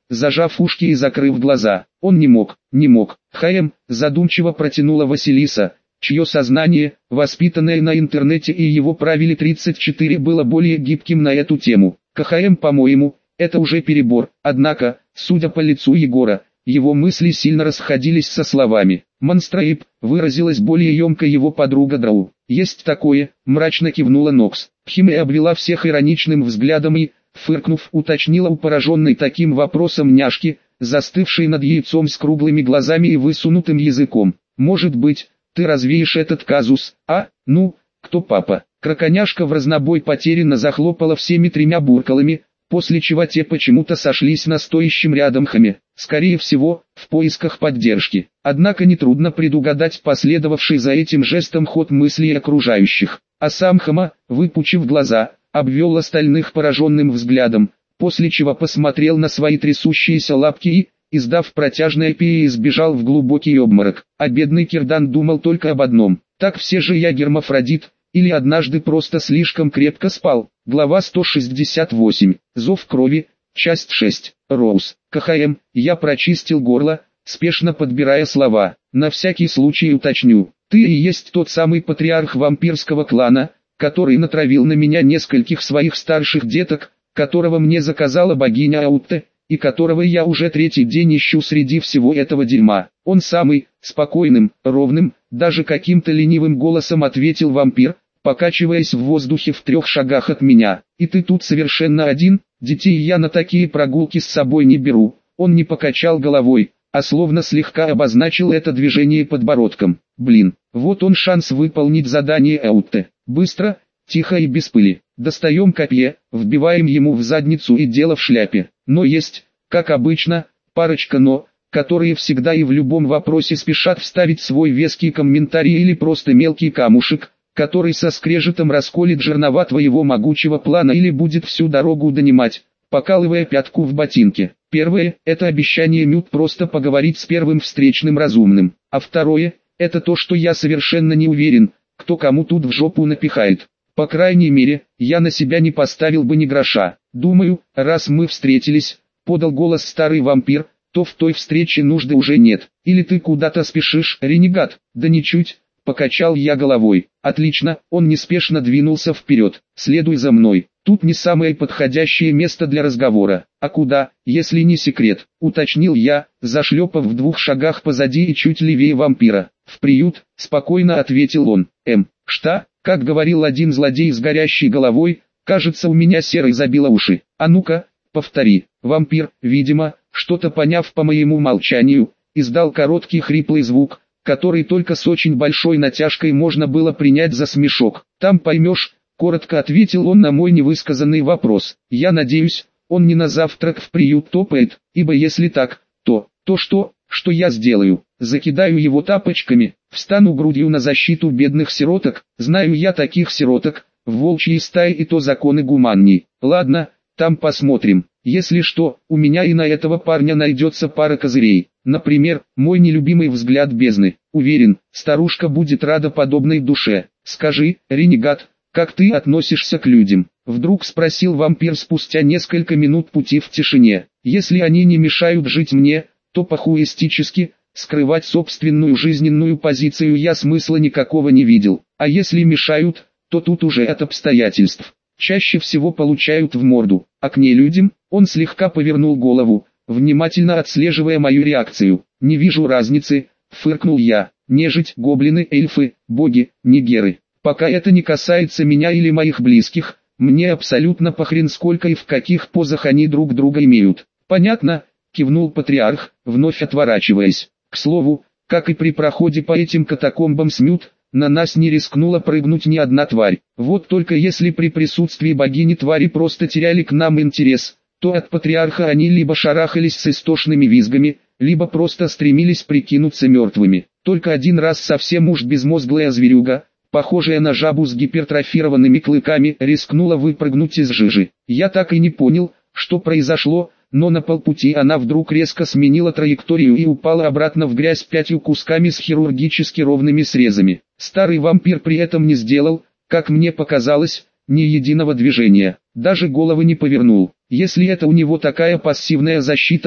зажав ушки и закрыв глаза. Он не мог, не мог. «Хэм», задумчиво протянула Василиса, чье сознание, воспитанное на интернете и его правиле тридцать четыре, было более гибким на эту тему. «КХМ, по-моему, это уже перебор». Однако, судя по лицу Егора, его мысли сильно расходились со словами. «Монстраип», выразилась более емко его подруга Драу. «Есть такое», мрачно кивнула Нокс. Химия обвела всех ироничным взглядом и, фыркнув, уточнила у пораженной таким вопросом няшки, застывшей над яйцом с круглыми глазами и высунутым языком. «Может быть, ты развеешь этот казус, а? Ну, кто папа?» Краконяшка в разнобой потерянно захлопала всеми тремя буркалами, после чего те почему-то сошлись на стоящем рядом Хаме, скорее всего, в поисках поддержки. Однако нетрудно предугадать последовавший за этим жестом ход мыслей окружающих. А сам Хама, выпучив глаза, обвел остальных пораженным взглядом, после чего посмотрел на свои трясущиеся лапки и, издав протяжное пие, избежал в глубокий обморок. А бедный Кирдан думал только об одном: так все же я гермафродит, или однажды просто слишком крепко спал. Глава сто шестьдесят восемь. Зов крови. Часть шесть. Роуз. КХМ. Я прочистил горло, спешно подбирая слова. На всякий случай уточню. Ты и есть тот самый патриарх вампирского клана, который натравил на меня нескольких своих старших деток, которого мне заказала богиня Аутте, и которого я уже третий день ищу среди всего этого дерьма. Он самый, спокойным, ровным, даже каким-то ленивым голосом ответил вампир, покачиваясь в воздухе в трех шагах от меня. И ты тут совершенно один? Детей я на такие прогулки с собой не беру. Он не покачал головой, а словно слегка обозначил это движение подбородком. Блин, вот он шанс выполнить задание Аутте. Быстро, тихо и без пыли. Достаем копье, вбиваем ему в задницу и дело в шляпе. Но есть, как обычно, парочка «но», которые всегда и в любом вопросе спешат вставить свой веский комментарий или просто мелкий камушек, который со скрежетом расколет жернова твоего могучего плана или будет всю дорогу донимать, покалывая пятку в ботинке. Первое – это обещание Мют просто поговорить с первым встречным разумным. А второе – это то, что я совершенно не уверен, кто кому тут в жопу напихает. По крайней мере, я на себя не поставил бы ни гроша. Думаю, раз мы встретились, подал голос старый вампир, то в той встрече нужды уже нет. Или ты куда-то спешишь, ренегат? Да ничуть. Покачал я головой. Отлично, он неспешно двинулся вперед. Следуй за мной. Тут не самое подходящее место для разговора. А куда, если не секрет? Уточнил я, зашлепав в двух шагах позади и чуть левее вампира. В приют, спокойно ответил он. Эм, что? Как говорил один злодей с горящей головой, кажется, у меня серой забило уши. А ну-ка, повтори. Вампир, видимо, что-то поняв по моему молчанию, издал короткий хриплый звук, который только с очень большой натяжкой можно было принять за смешок. «Там поймешь», — коротко ответил он на мой невысказанный вопрос. «Я надеюсь, он не на завтрак в приют топает, ибо если так, то, то что, что я сделаю? Закидаю его тапочками, встану грудью на защиту бедных сироток, знаю я таких сироток, в волчьей стае и то законы гуманней. Ладно, там посмотрим. Если что, у меня и на этого парня найдется пара козырей. Например, мой нелюбимый взгляд бездны. Уверен, старушка будет рада подобной душе. Скажи, ренегат, как ты относишься к людям?» Вдруг спросил вампир спустя несколько минут пути в тишине. «Если они не мешают жить мне, то по-хуэстически, скрывать собственную жизненную позицию я смысла никакого не видел. А если мешают, то тут уже от обстоятельств. Чаще всего получают в морду. А к нелюдям?» Он слегка повернул голову, внимательно отслеживая мою реакцию. «Не вижу разницы», — фыркнул я. «Нежить, гоблины, эльфы, боги, нигеры. Пока это не касается меня или моих близких, мне абсолютно похрен, сколько и в каких позах они друг друга имеют». «Понятно», — кивнул патриарх, вновь отворачиваясь. «К слову, как и при проходе по этим катакомбам Смют, на нас не рискнула прыгнуть ни одна тварь. Вот только если при присутствии богини твари просто теряли к нам интерес, то от патриарха они либо шарахались с истошными визгами, либо просто стремились прикинуться мертвыми. Только один раз совсем уж безмозглая зверюга, похожая на жабу с гипертрофированными клыками, рискнула выпрыгнуть из жижи. Я так и не понял, что произошло, но на полпути она вдруг резко сменила траекторию и упала обратно в грязь пятью кусками с хирургически ровными срезами. Старый вампир при этом не сделал, как мне показалось, ни единого движения, даже головы не повернул. Если это у него такая пассивная защита,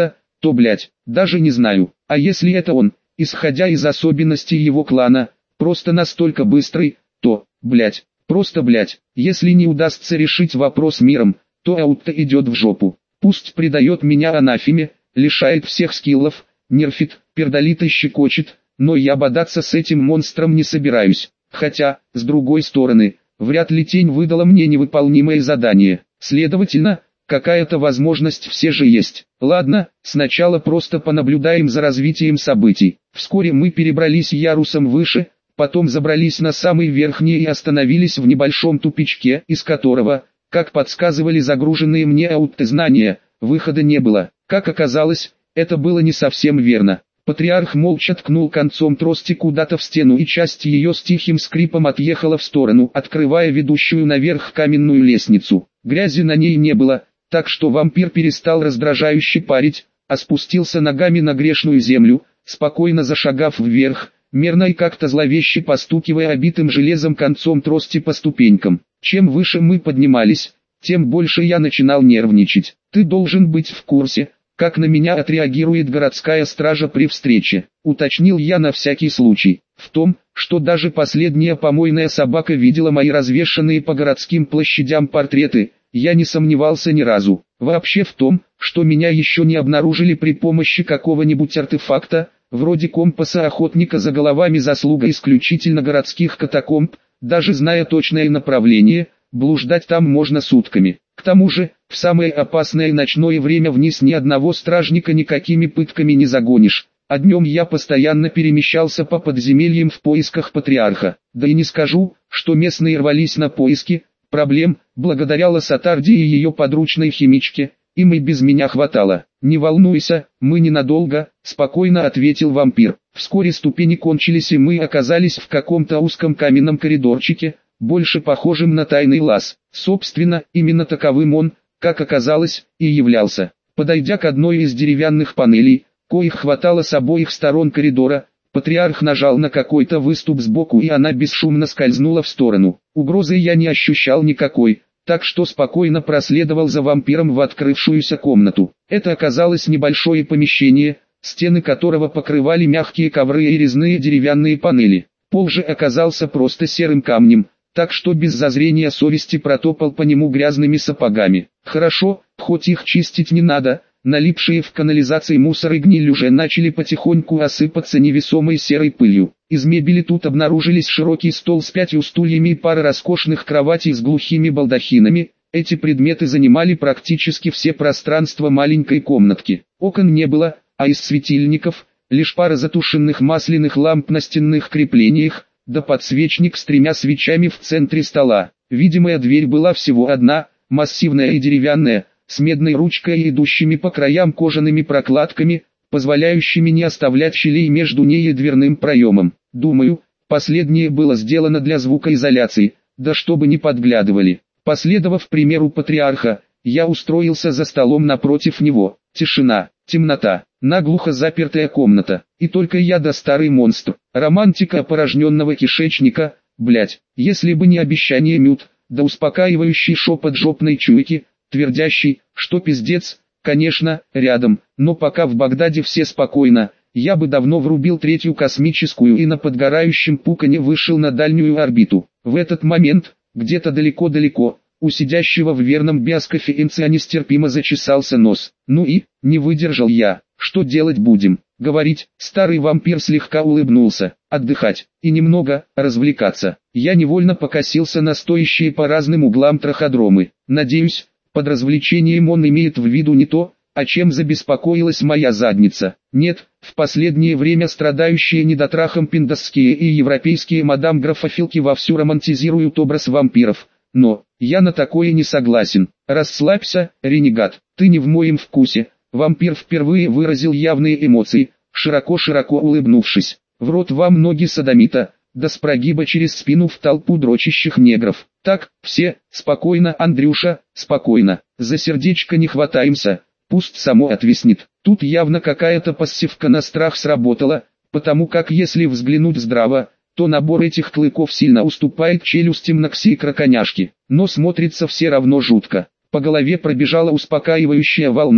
то, блять, даже не знаю. А если это он, исходя из особенностей его клана, просто настолько быстрый, то, блять, просто блять, если не удастся решить вопрос миром, то аутто идет в жопу. Пусть предает меня анафеме, лишает всех скиллов, нерфит, пердолит и щекочет, но я бодаться с этим монстром не собираюсь. Хотя, с другой стороны, вряд ли тень выдала мне невыполнимое задание. Следовательно, какая-то возможность все же есть. Ладно, сначала просто понаблюдаем за развитием событий. Вскоре мы перебрались ярусом выше, потом забрались на самый верхний и остановились в небольшом тупичке, из которого, как подсказывали загруженные мне аутознания, выхода не было. Как оказалось, это было не совсем верно. Патриарх молча ткнул концом трости куда-то в стену, и часть ее с тихим скрипом отъехала в сторону, открывая ведущую наверх каменную лестницу. Грязи на ней не было, так что вампир перестал раздражающе парить, а спустился ногами на грешную землю, спокойно зашагав вверх, мерно и как-то зловеще постукивая обитым железом концом трости по ступенькам. Чем выше мы поднимались, тем больше я начинал нервничать. Ты должен быть в курсе, как на меня отреагирует городская стража при встрече, уточнил я на всякий случай. В том, что даже последняя помойная собака видела мои развешанные по городским площадям портреты, я не сомневался ни разу. Вообще в том, что меня еще не обнаружили при помощи какого-нибудь артефакта, вроде компаса охотника за головами, заслуга исключительно городских катакомб, даже зная точное направление, блуждать там можно сутками. К тому же, в самое опасное ночное время вниз ни одного стражника никакими пытками не загонишь, а днем я постоянно перемещался по подземельям в поисках патриарха. Да и не скажу, что местные рвались на поиски, проблем, благодаря Лассатарде и ее подручной химичке, им и без меня хватало. «Не волнуйся, мы ненадолго», — спокойно ответил вампир. Вскоре ступени кончились, и мы оказались в каком-то узком каменном коридорчике, больше похожим на тайный лаз. Собственно, именно таковым он, как оказалось, и являлся. Подойдя к одной из деревянных панелей, коих хватало с обоих сторон коридора, патриарх нажал на какой-то выступ сбоку, и она бесшумно скользнула в сторону. Угрозы я не ощущал никакой, так что спокойно проследовал за вампиром в открывшуюся комнату. Это оказалось небольшое помещение, стены которого покрывали мягкие ковры и резные деревянные панели. Пол же оказался просто серым камнем, так что без зазрения совести протопал по нему грязными сапогами. Хорошо, хоть их чистить не надо, налипшие в канализации мусор и гниль уже начали потихоньку осыпаться невесомой серой пылью. Из мебели тут обнаружились широкий стол с пятью стульями и пара роскошных кроватей с глухими балдахинами. Эти предметы занимали практически все пространства маленькой комнатки. Окон не было, а из светильников лишь пара затушенных масляных ламп на стенных креплениях, да подсвечник с тремя свечами в центре стола. Видимая дверь была всего одна, массивная и деревянная, с медной ручкой и идущими по краям кожаными прокладками, позволяющими не оставлять щелей между ней и дверным проемом. Думаю, последнее было сделано для звукоизоляции, да чтобы не подглядывали. Последовав примеру патриарха, я устроился за столом напротив него. Тишина, темнота, наглухо запертая комната, и только я да старый монстр. Романтика опорожненного кишечника, блять, если бы не обещание Мют, да успокаивающий шепот жопной чуйки, твердящий, что пиздец, конечно, рядом, но пока в Багдаде все спокойно, я бы давно врубил третью космическую и на подгорающем Пукане вышел на дальнюю орбиту. В этот момент, где-то далеко-далеко, у сидящего в верном биоскофеинце нестерпимо зачесался нос. Ну и, не выдержал я, что делать будем? Говорить, старый вампир слегка улыбнулся, отдыхать, и немного, развлекаться. Я невольно покосился на стоящие по разным углам траходромы. Надеюсь, под развлечением он имеет в виду не то, о чем забеспокоилась моя задница. Нет, в последнее время страдающие недотрахом пиндосские и европейские мадам-графофилки вовсю романтизируют образ вампиров. Но, я на такое не согласен. Расслабься, ренегат, ты не в моем вкусе. Вампир впервые выразил явные эмоции, широко-широко улыбнувшись. В рот вам ноги содомита, да с прогиба через спину в толпу дрочащих негров. Так, все, спокойно, Андрюша, спокойно. За сердечко не хватаемся, пусть само отвиснет. Тут явно какая-то пассивка на страх сработала, потому как если взглянуть здраво, то набор этих клыков сильно уступает челюстям Нокси и Краконяшки, но смотрится все равно жутко. По голове пробежала успокаивающая волна,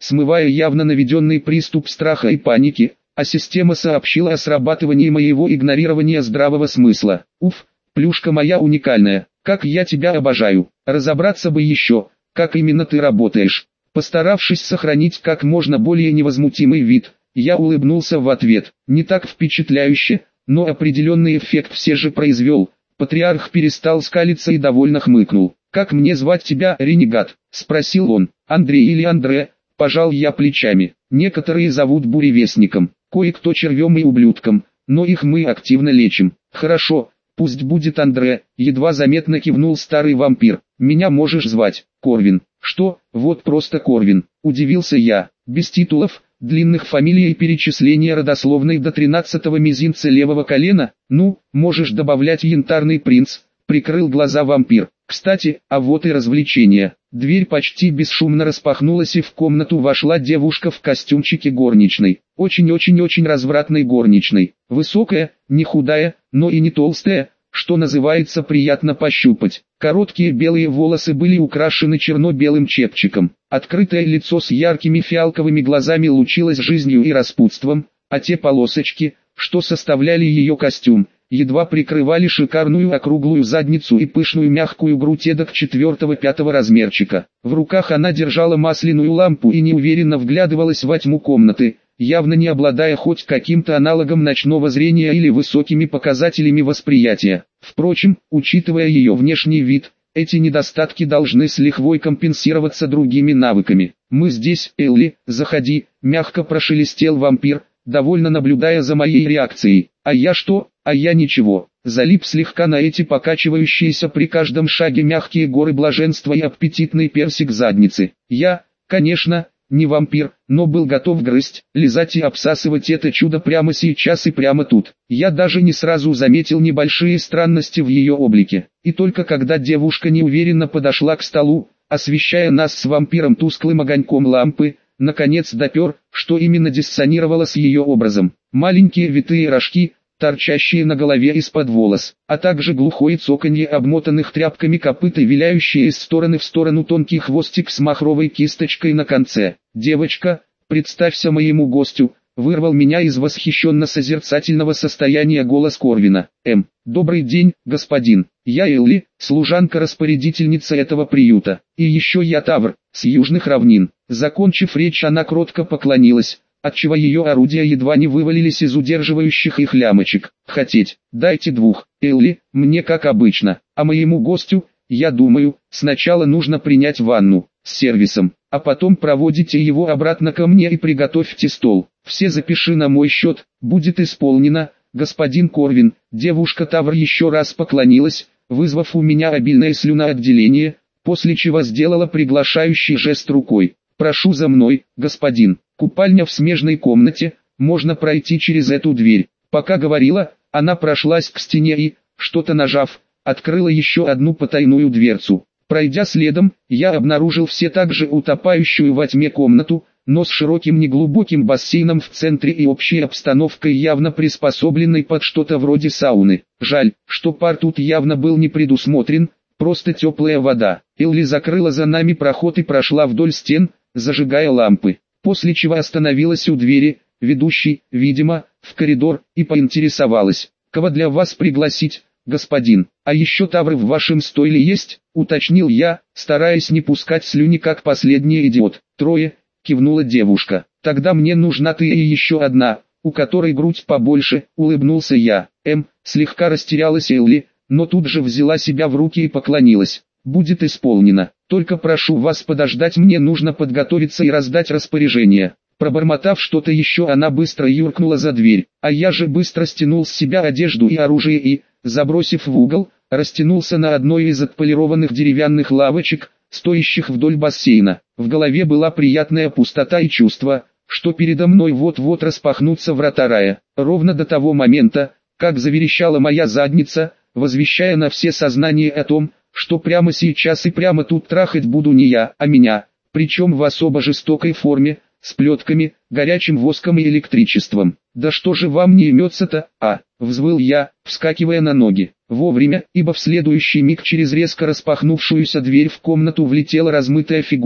смывая явно наведенный приступ страха и паники, а система сообщила о срабатывании моего игнорирования здравого смысла. Уф, плюшка моя уникальная, как я тебя обожаю. Разобраться бы еще, как именно ты работаешь. Постаравшись сохранить как можно более невозмутимый вид, я улыбнулся в ответ. Не так впечатляюще, но определенный эффект все же произвел. Патриарх перестал скалиться и довольно хмыкнул. «Как мне звать тебя, ренегат?» – спросил он. «Андрей или Андре?» – пожал я плечами. «Некоторые зовут буревестником, кое-кто червем и ублюдком, но их мы активно лечим». «Хорошо, пусть будет Андре», – едва заметно кивнул старый вампир. «Меня можешь звать Корвин». «Что, вот просто Корвин?» – удивился я. «Без титулов, длинных фамилий и перечисления родословной до тринадцатого мизинца левого колена? Ну, можешь добавлять янтарный принц», – прикрыл глаза вампир. «Кстати, а вот и развлечение». Дверь почти бесшумно распахнулась и в комнату вошла девушка в костюмчике горничной. Очень-очень-очень развратной горничной. Высокая, не худая, но и не толстая, что называется приятно пощупать. Короткие белые волосы были украшены черно-белым чепчиком. Открытое лицо с яркими фиалковыми глазами лучилось жизнью и распутством, а те полосочки, что составляли ее костюм, едва прикрывали шикарную округлую задницу и пышную мягкую грудь эдак четвертого-пятого размерчика. В руках она держала масляную лампу и неуверенно вглядывалась во тьму комнаты, явно не обладая хоть каким-то аналогом ночного зрения или высокими показателями восприятия. Впрочем, учитывая ее внешний вид, эти недостатки должны с лихвой компенсироваться другими навыками. «Мы здесь, Элли, заходи», — мягко прошелестел вампир, довольно наблюдая за моей реакцией. «А я что? А я ничего». Залип слегка на эти покачивающиеся при каждом шаге мягкие горы блаженства и аппетитный персик задницы. Я, конечно, не вампир, но был готов грызть, лизать и обсасывать это чудо прямо сейчас и прямо тут. Я даже не сразу заметил небольшие странности в ее облике. И только когда девушка неуверенно подошла к столу, освещая нас с вампиром тусклым огоньком лампы, наконец допер, что именно диссонировало с ее образом. Маленькие витые рожки, торчащие на голове из-под волос, а также глухое цоканье обмотанных тряпками копыт и виляющие из стороны в сторону тонкий хвостик с махровой кисточкой на конце. «Девочка, представься моему гостю», — вырвал меня из восхищенно-созерцательного состояния голос Корвина. «Эм, добрый день, господин. Я Элли, служанка-распорядительница этого приюта. И еще я Тавр, с южных равнин». Закончив речь, она кротко поклонилась, отчего ее орудия едва не вывалились из удерживающих их лямочек. «Хотеть, дайте двух, Элли, мне как обычно, а моему гостю, я думаю, сначала нужно принять ванну, с сервисом, а потом проводите его обратно ко мне и приготовьте стол. Все запиши на мой счет, будет исполнено, господин Корвин». Девушка Тавр еще раз поклонилась, вызвав у меня обильное слюноотделение, после чего сделала приглашающий жест рукой. «Прошу за мной, господин. Купальня в смежной комнате, можно пройти через эту дверь». Пока говорила, она прошлась к стене и, что-то нажав, открыла еще одну потайную дверцу. Пройдя следом, я обнаружил все так же утопающую во тьме комнату, но с широким неглубоким бассейном в центре и общей обстановкой, явно приспособленной под что-то вроде сауны. Жаль, что пар тут явно был не предусмотрен, просто теплая вода. Элли закрыла за нами проход и прошла вдоль стен, зажигая лампы, после чего остановилась у двери, ведущей, видимо, в коридор, и поинтересовалась: «Кого для вас пригласить, господин? А еще тавры в вашем стойле есть?» — уточнил я, стараясь не пускать слюни как последний идиот. «Трое», — кивнула девушка. «Тогда мне нужна ты и еще одна, у которой грудь побольше», — улыбнулся я. «Эм», — слегка растерялась Элли, но тут же взяла себя в руки и поклонилась. «Будет исполнено. Только прошу вас подождать, мне нужно подготовиться и раздать распоряжение». Пробормотав что-то еще, она быстро юркнула за дверь, а я же быстро стянул с себя одежду и оружие и, забросив в угол, растянулся на одной из отполированных деревянных лавочек, стоящих вдоль бассейна. В голове была приятная пустота и чувство, что передо мной вот-вот распахнутся врата рая. Ровно до того момента, как заверещала моя задница, возвещая на все сознание о том, что прямо сейчас и прямо тут трахать буду не я, а меня, причем в особо жестокой форме, с плетками, горячим воском и электричеством. «Да что же вам не имется-то, а?» — взвыл я, вскакивая на ноги. Вовремя, ибо в следующий миг через резко распахнувшуюся дверь в комнату влетела размытая фигура,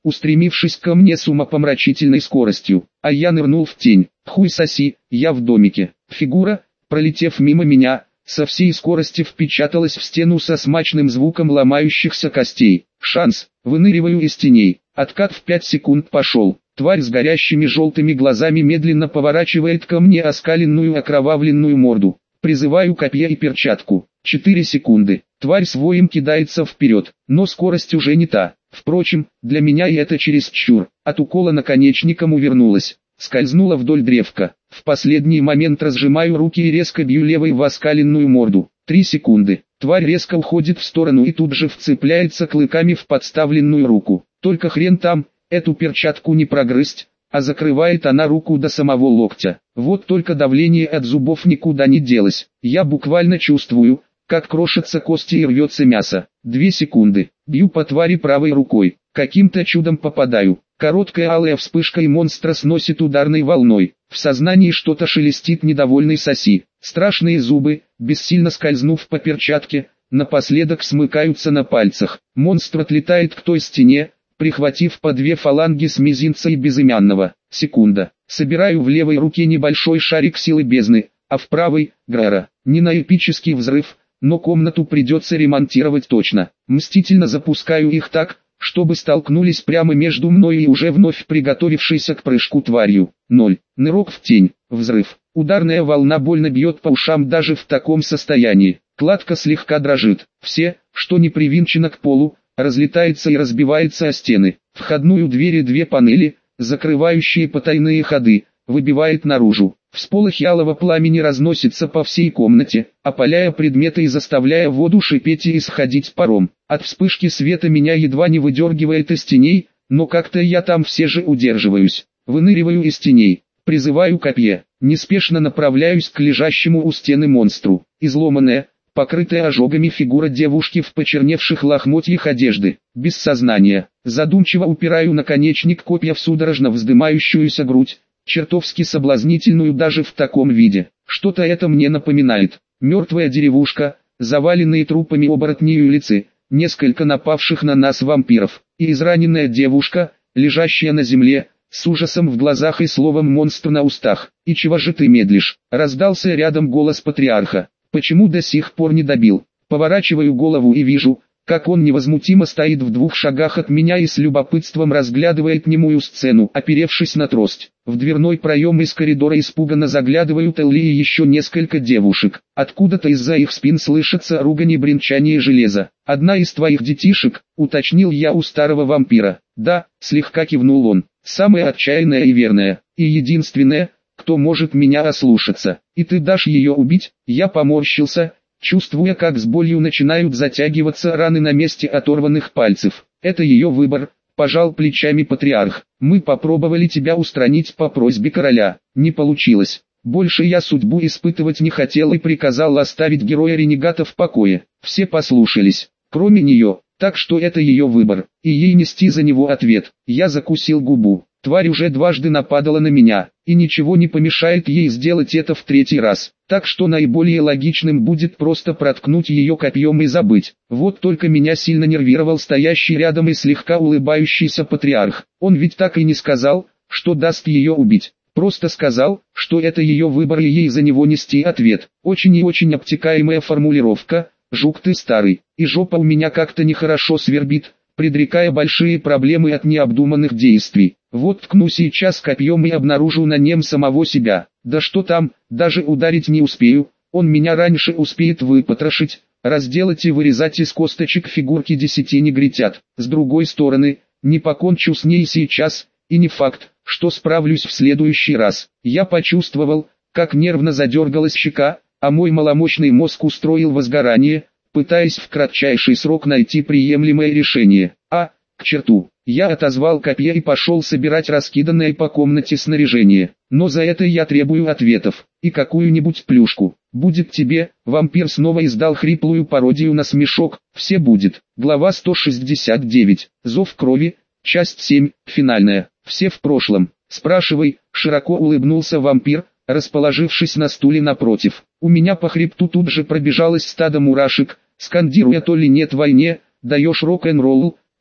устремившись ко мне с умопомрачительной скоростью, а я нырнул в тень. Хуй соси, я в домике. Фигура, пролетев мимо меня, со всей скорости впечаталась в стену со смачным звуком ломающихся костей. Шанс, выныриваю из теней. Откат в пять секунд пошел. Тварь с горящими желтыми глазами медленно поворачивает ко мне оскаленную окровавленную морду. Призываю копье и перчатку. четыре секунды. Тварь с воем кидается вперед, но скорость уже не та. Впрочем, для меня и это чересчур. От укола наконечником увернулась. Скользнула вдоль древка. В последний момент разжимаю руки и резко бью левой в оскаленную морду. Три секунды. Тварь резко уходит в сторону и тут же вцепляется клыками в подставленную руку. Только хрен там, эту перчатку не прогрызть, а закрывает она руку до самого локтя. Вот только давление от зубов никуда не делось. Я буквально чувствую, как крошатся кости и рвется мясо. Две секунды. Бью по твари правой рукой. Каким-то чудом попадаю. Короткая алая вспышка и монстра сносит ударной волной. В сознании что-то шелестит недовольный соси. Страшные зубы, бессильно скользнув по перчатке, напоследок смыкаются на пальцах. Монстр отлетает к той стене, прихватив по две фаланги с мизинца и безымянного. Секунда. Собираю в левой руке небольшой шарик силы бездны, а в правой — Грара. Не на эпический взрыв, но комнату придется ремонтировать точно. Мстительно запускаю их так, чтобы столкнулись прямо между мной и уже вновь приготовившейся к прыжку тварью. Ноль. Нырок в тень. Взрыв. Ударная волна больно бьет по ушам даже в таком состоянии. Кладка слегка дрожит. Все, что не привинчено к полу, разлетается и разбивается о стены. Входную дверь и две панели, закрывающие потайные ходы, выбивает наружу. Всполохи алого пламени разносятся по всей комнате, опаляя предметы и заставляя воду шипеть и исходить паром. От вспышки света меня едва не выдергивает из теней, но как-то я там все же удерживаюсь. Выныриваю из теней, призываю копье, неспешно направляюсь к лежащему у стены монстру. Изломанная, покрытая ожогами фигура девушки в почерневших лохмотьях одежды, без сознания. Задумчиво упираю наконечник копья в судорожно вздымающуюся грудь, чертовски соблазнительную даже в таком виде. Что-то это мне напоминает. Мертвая деревушка, заваленные трупами оборотней и улицы, несколько напавших на нас вампиров, и израненная девушка, лежащая на земле, с ужасом в глазах и словом монстр на устах. «И чего же ты медлишь?» — раздался рядом голос патриарха. «Почему до сих пор не добил?» Поворачиваю голову и вижу, как он невозмутимо стоит в двух шагах от меня и с любопытством разглядывает немую сцену, оперевшись на трость. В дверной проем из коридора испуганно заглядывают Элли и еще несколько девушек. Откуда-то из-за их спин слышится ругань и бренчание железа. «Одна из твоих детишек», — уточнил я у старого вампира. «Да», — слегка кивнул он, — «самая отчаянная и верная, и единственная, кто может меня ослушаться. И ты дашь ее убить?» Я поморщился, чувствуя, как с болью начинают затягиваться раны на месте оторванных пальцев. «Это ее выбор», — пожал плечами патриарх. «Мы попробовали тебя устранить по просьбе короля. Не получилось. Больше я судьбу испытывать не хотел и приказал оставить героя-ренегата в покое. Все послушались, кроме нее, так что это ее выбор, и ей нести за него ответ». Я закусил губу. Тварь уже дважды нападала на меня, и ничего не помешает ей сделать это в третий раз. Так что наиболее логичным будет просто проткнуть ее копьем и забыть. Вот только меня сильно нервировал стоящий рядом и слегка улыбающийся патриарх. Он ведь так и не сказал, что даст ее убить. Просто сказал, что это ее выбор и ей за него нести ответ. Очень и очень обтекаемая формулировка. «Жук ты старый», и жопа у меня как-то нехорошо свербит, предрекая большие проблемы от необдуманных действий. Вот ткну сейчас копьем и обнаружу на нем самого себя. Да что там, даже ударить не успею, он меня раньше успеет выпотрошить, разделать и вырезать из косточек фигурки десяти негритят. С другой стороны, не покончу с ней сейчас, и не факт, что справлюсь в следующий раз. Я почувствовал, как нервно задергалась щека, а мой маломощный мозг устроил возгорание, пытаясь в кратчайший срок найти приемлемое решение. А, к черту. Я отозвал копье и пошел собирать раскиданное по комнате снаряжение. Но за это я требую ответов, и какую-нибудь плюшку. «Будет тебе», вампир снова издал хриплую пародию на смешок, «все будет». Глава сто шестьдесят девять. Зов крови, часть семь, финальная. «Все в прошлом». «Спрашивай», широко улыбнулся вампир, расположившись на стуле напротив. У меня по хребту тут же пробежалось стадо мурашек, скандируя то ли нет войне, даешь рок-н-ролл,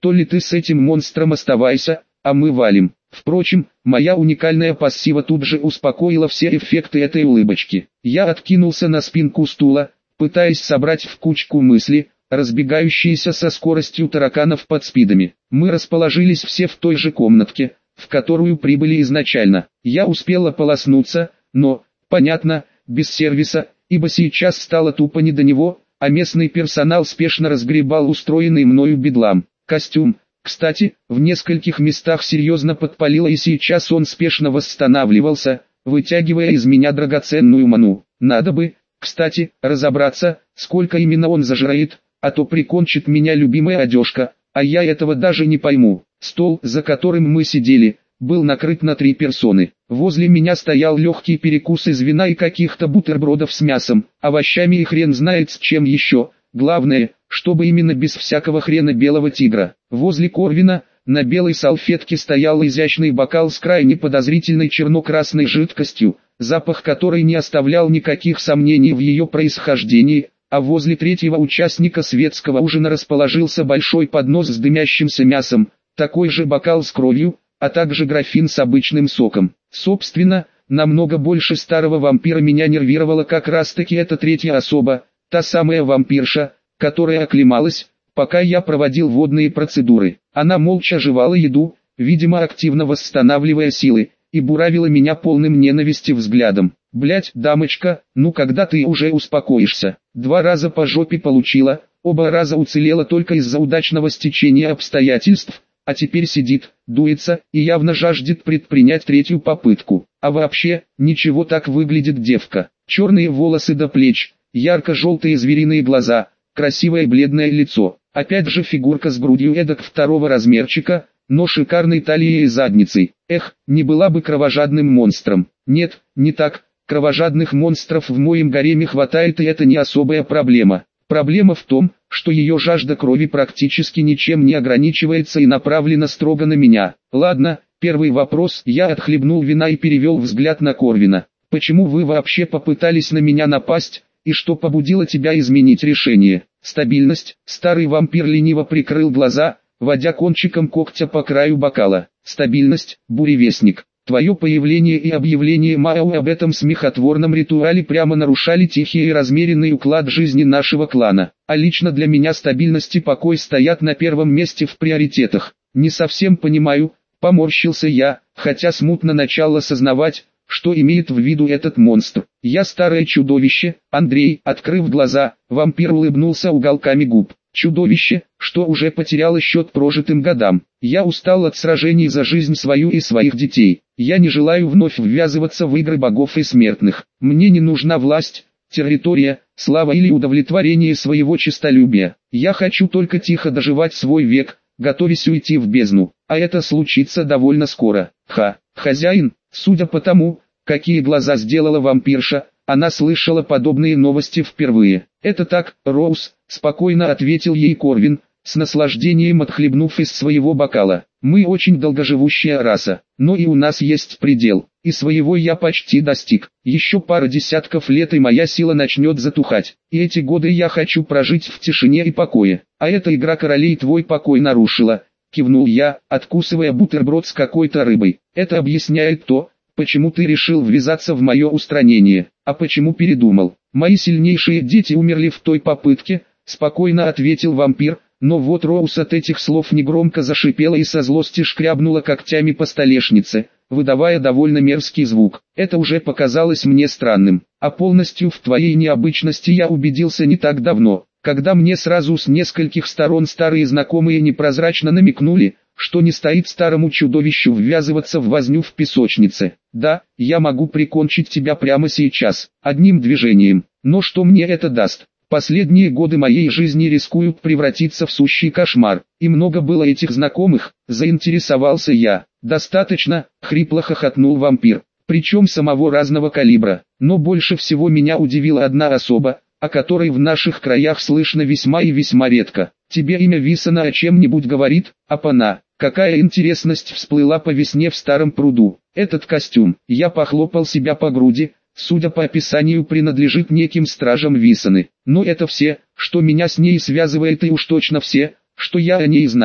То ли ты с этим монстром оставайся, а мы валим. Впрочем, моя уникальная пассива тут же успокоила все эффекты этой улыбочки. Я откинулся на спинку стула, пытаясь собрать в кучку мысли, разбегающиеся со скоростью тараканов под спидами. Мы расположились все в той же комнатке, в которую прибыли изначально. Я успел ополоснуться, но, понятно, без сервиса, ибо сейчас стало тупо не до него, а местный персонал спешно разгребал устроенный мною бедлам. Костюм, кстати, в нескольких местах серьезно подпалило, и сейчас он спешно восстанавливался, вытягивая из меня драгоценную ману. Надо бы, кстати, разобраться, сколько именно он зажирает, а то прикончит меня любимая одежка, а я этого даже не пойму. Стол, за которым мы сидели, был накрыт на три персоны. Возле меня стоял легкий перекус из вина и каких-то бутербродов с мясом, овощами и хрен знает с чем еще. Главное, чтобы именно без всякого хрена белого тигра. Возле Корвина, на белой салфетке стоял изящный бокал с крайне подозрительной черно-красной жидкостью, запах которой не оставлял никаких сомнений в ее происхождении, а возле третьего участника светского ужина расположился большой поднос с дымящимся мясом, такой же бокал с кровью, а также графин с обычным соком. Собственно, намного больше старого вампира меня нервировала как раз таки эта третья особа, та самая вампирша, которая оклемалась, пока я проводил водные процедуры. Она молча жевала еду, видимо активно восстанавливая силы, и буравила меня полным ненависти взглядом. «Блять, дамочка, ну когда ты уже успокоишься? Два раза по жопе получила, оба раза уцелела только из-за удачного стечения обстоятельств, а теперь сидит, дуется и явно жаждет предпринять третью попытку. А вообще, ничего так выглядит девка. Черные волосы до плеч, ярко-желтые звериные глаза, красивое бледное лицо. Опять же фигурка с грудью эдак второго размерчика, но шикарной талией и задницей. Эх, не была бы кровожадным монстром. Нет, не так, кровожадных монстров в моем гареме хватает, и это не особая проблема. Проблема в том, что ее жажда крови практически ничем не ограничивается и направлена строго на меня. Ладно, первый вопрос. Я отхлебнул вина и перевел взгляд на Корвина. Почему вы вообще попытались на меня напасть, и что побудило тебя изменить решение? Стабильность. Старый вампир лениво прикрыл глаза, водя кончиком когтя по краю бокала. Стабильность, буревестник. Твое появление и объявление Мао об этом смехотворном ритуале прямо нарушали тихий и размеренный уклад жизни нашего клана. А лично для меня стабильность и покой стоят на первом месте в приоритетах. Не совсем понимаю, поморщился я, хотя смутно начал осознавать, что имеет в виду этот монстр. Я старое чудовище, Андрей. Открыв глаза, вампир улыбнулся уголками губ. Чудовище, что уже потеряло счет прожитым годам. Я устал от сражений за жизнь свою и своих детей. Я не желаю вновь ввязываться в игры богов и смертных. Мне не нужна власть, территория, слава или удовлетворение своего честолюбия. Я хочу только тихо доживать свой век, готовясь уйти в бездну. А это случится довольно скоро. Ха, хозяин, судя по тому, какие глаза сделала вампирша, она слышала подобные новости впервые. «Это так, Роуз», — спокойно ответил ей Корвин, с наслаждением отхлебнув из своего бокала. «Мы очень долгоживущая раса, но и у нас есть предел, и своего я почти достиг. Еще пара десятков лет и моя сила начнет затухать, и эти годы я хочу прожить в тишине и покое. А эта игра королей твой покой нарушила», — кивнул я, откусывая бутерброд с какой-то рыбой. «Это объясняет то, почему ты решил ввязаться в мое устранение. А почему передумал? Мои сильнейшие дети умерли в той попытке», — спокойно ответил вампир, но вот Роуз от этих слов негромко зашипела и со злости шкрябнула когтями по столешнице, выдавая довольно мерзкий звук. Это уже показалось мне странным, а полностью в твоей необычности я убедился не так давно, когда мне сразу с нескольких сторон старые знакомые непрозрачно намекнули, что не стоит старому чудовищу ввязываться в возню в песочнице. Да, я могу прикончить тебя прямо сейчас, одним движением, но что мне это даст? Последние годы моей жизни рискуют превратиться в сущий кошмар, и много было этих знакомых, заинтересовался я. Достаточно, хрипло хохотнул вампир, причем самого разного калибра, но больше всего меня удивила одна особа, о которой в наших краях слышно весьма и весьма редко. Тебе имя Висона о чем-нибудь говорит? Апана, какая интересность всплыла по весне в старом пруду. Этот костюм, я похлопал себя по груди, судя по описанию принадлежит неким стражам Висоны. Но это все, что меня с ней связывает, и уж точно все, что я о ней знаю.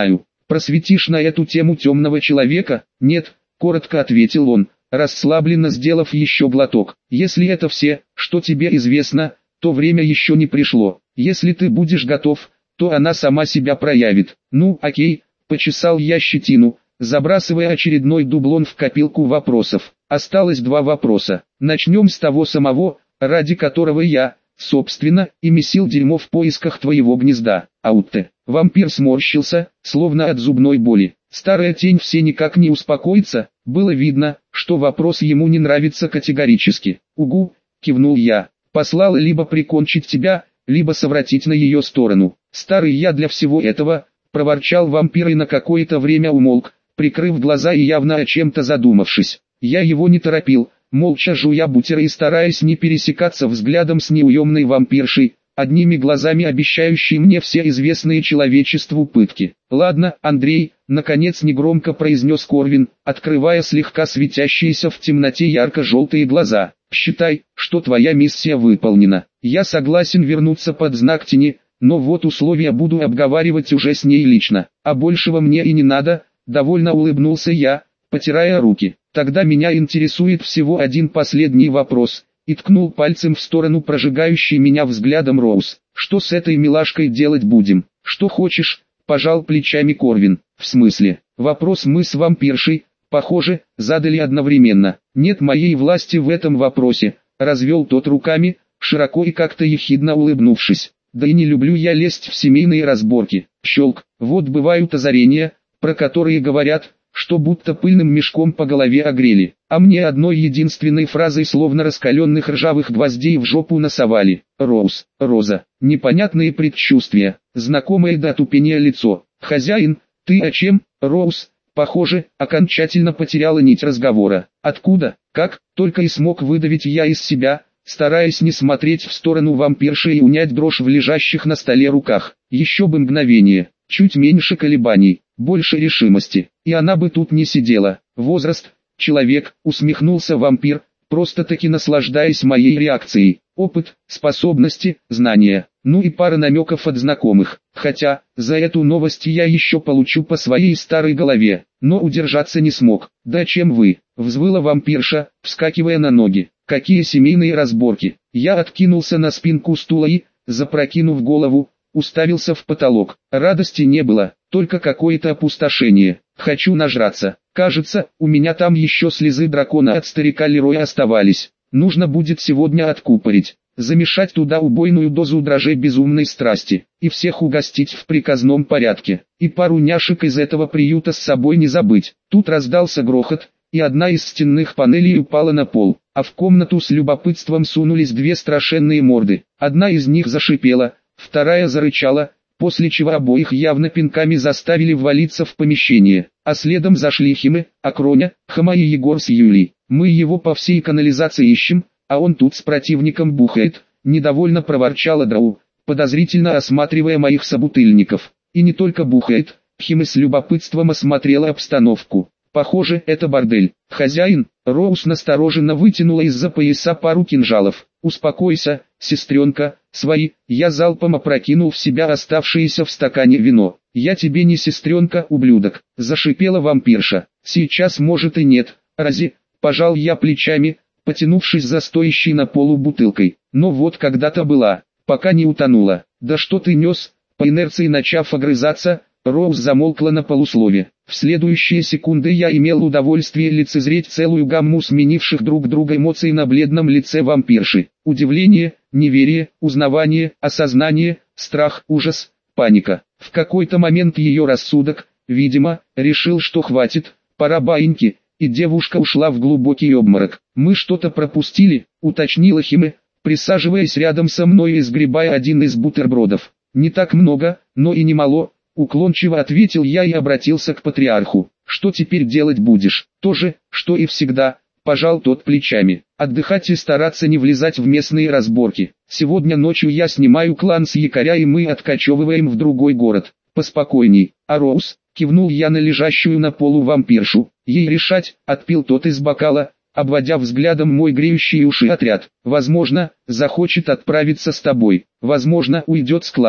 Просветишь на эту тему темного человека? Нет, коротко ответил он, расслабленно сделав еще глоток. Если это все, что тебе известно, то время еще не пришло. Если ты будешь готов, то она сама себя проявит. Ну, окей, почесал я щетину, забрасывая очередной дублон в копилку вопросов. Осталось два вопроса. Начнем с того самого, ради которого я, собственно, и месил дерьмо в поисках твоего гнезда. Аутте. Вампир сморщился, словно от зубной боли. Старая тень все никак не успокоится. Было видно, что вопрос ему не нравится категорически. Угу, кивнул я. Послал либо прикончить тебя, либо совратить на ее сторону. Старый я для всего этого, проворчал вампир и на какое-то время умолк, прикрыв глаза и явно о чем-то задумавшись. Я его не торопил, молча жуя бутеры и стараясь не пересекаться взглядом с неуемной вампиршей, одними глазами обещающей мне все известные человечеству пытки. «Ладно, Андрей», — наконец негромко произнес Корвин, открывая слегка светящиеся в темноте ярко-желтые глаза. «Считай, что твоя миссия выполнена. Я согласен вернуться под знак тени, но вот условия буду обговаривать уже с ней лично, а большего мне и не надо», — довольно улыбнулся я, потирая руки. «Тогда меня интересует всего один последний вопрос», и ткнул пальцем в сторону прожигающей меня взглядом Роуз. «Что с этой милашкой делать будем?» «Что хочешь», — пожал плечами Корвин. «В смысле?» Вопрос мы с вампиршей, похоже, задали одновременно. «Нет моей власти в этом вопросе», — развел тот руками, широко и как-то ехидно улыбнувшись. «Да и не люблю я лезть в семейные разборки». Щелк. Вот бывают озарения, про которые говорят, что будто пыльным мешком по голове огрели, а мне одной единственной фразой словно раскаленных ржавых гвоздей в жопу насовали. Роуз, Роза, непонятные предчувствия, знакомое до тупения лицо. «Хозяин, ты о чем?» Роуз, похоже, окончательно потеряла нить разговора. «Откуда? Как?» Только и смог выдавить я из себя, стараясь не смотреть в сторону вампирши и унять дрожь в лежащих на столе руках. Еще бы мгновение, чуть меньше колебаний, больше решимости, и она бы тут не сидела. «Возраст, человек», — усмехнулся вампир, просто-таки наслаждаясь моей реакцией. «Опыт, способности, знания, ну и пара намеков от знакомых. Хотя, за эту новость я еще получу по своей старой голове, но удержаться не смог». «Да чем вы?» — взвыла вампирша, вскакивая на ноги. «Какие семейные разборки?» Я откинулся на спинку стула и, запрокинув голову, уставился в потолок. Радости не было, только какое-то опустошение. Хочу нажраться. Кажется, у меня там еще слезы дракона от старика Лероя оставались. Нужно будет сегодня откупорить, замешать туда убойную дозу дрожжей безумной страсти, и всех угостить в приказном порядке. И пару няшек из этого приюта с собой не забыть. Тут раздался грохот, и одна из стенных панелей упала на пол, а в комнату с любопытством сунулись две страшенные морды. Одна из них зашипела, вторая зарычала, после чего обоих явно пинками заставили ввалиться в помещение, а следом зашли Химы, Акроня, Хама и Егор с Юлей. «Мы его по всей канализации ищем, а он тут с противником бухает», — недовольно проворчала Драу, подозрительно осматривая моих собутыльников. «И не только бухает», — Хима с любопытством осмотрела обстановку. «Похоже, это бордель. Хозяин», — Роуз настороженно вытянула из-за пояса пару кинжалов. «Успокойся, сестренка, свои». Я залпом опрокинул в себя оставшееся в стакане вино. «Я тебе не сестренка, ублюдок», — зашипела вампирша. «Сейчас может и нет, рази», — пожал я плечами, потянувшись за стоящей на полу бутылкой. «Но вот когда-то была, пока не утонула». «Да что ты нес?» По инерции начав огрызаться, Роуз замолкла на полуслове. В следующие секунды я имел удовольствие лицезреть целую гамму сменивших друг друга эмоций на бледном лице вампирши. Удивление, неверие, узнавание, осознание, страх, ужас, паника. В какой-то момент ее рассудок, видимо, решил, что хватит, пора баиньки, и девушка ушла в глубокий обморок. «Мы что-то пропустили», — уточнила Химе, присаживаясь рядом со мной и сгребая один из бутербродов. «Не так много, но и не мало», — уклончиво ответил я и обратился к патриарху. «Что теперь делать будешь?» «То же, что и всегда», — пожал тот плечами. «Отдыхать и стараться не влезать в местные разборки. Сегодня ночью я снимаю клан с якоря и мы откачевываем в другой город. Поспокойней». «А Роуз?» — кивнул я на лежащую на полу вампиршу. «Ей решать», — отпил тот из бокала, обводя взглядом мой греющий уши отряд. «Возможно, захочет отправиться с тобой, возможно, уйдет с кланом.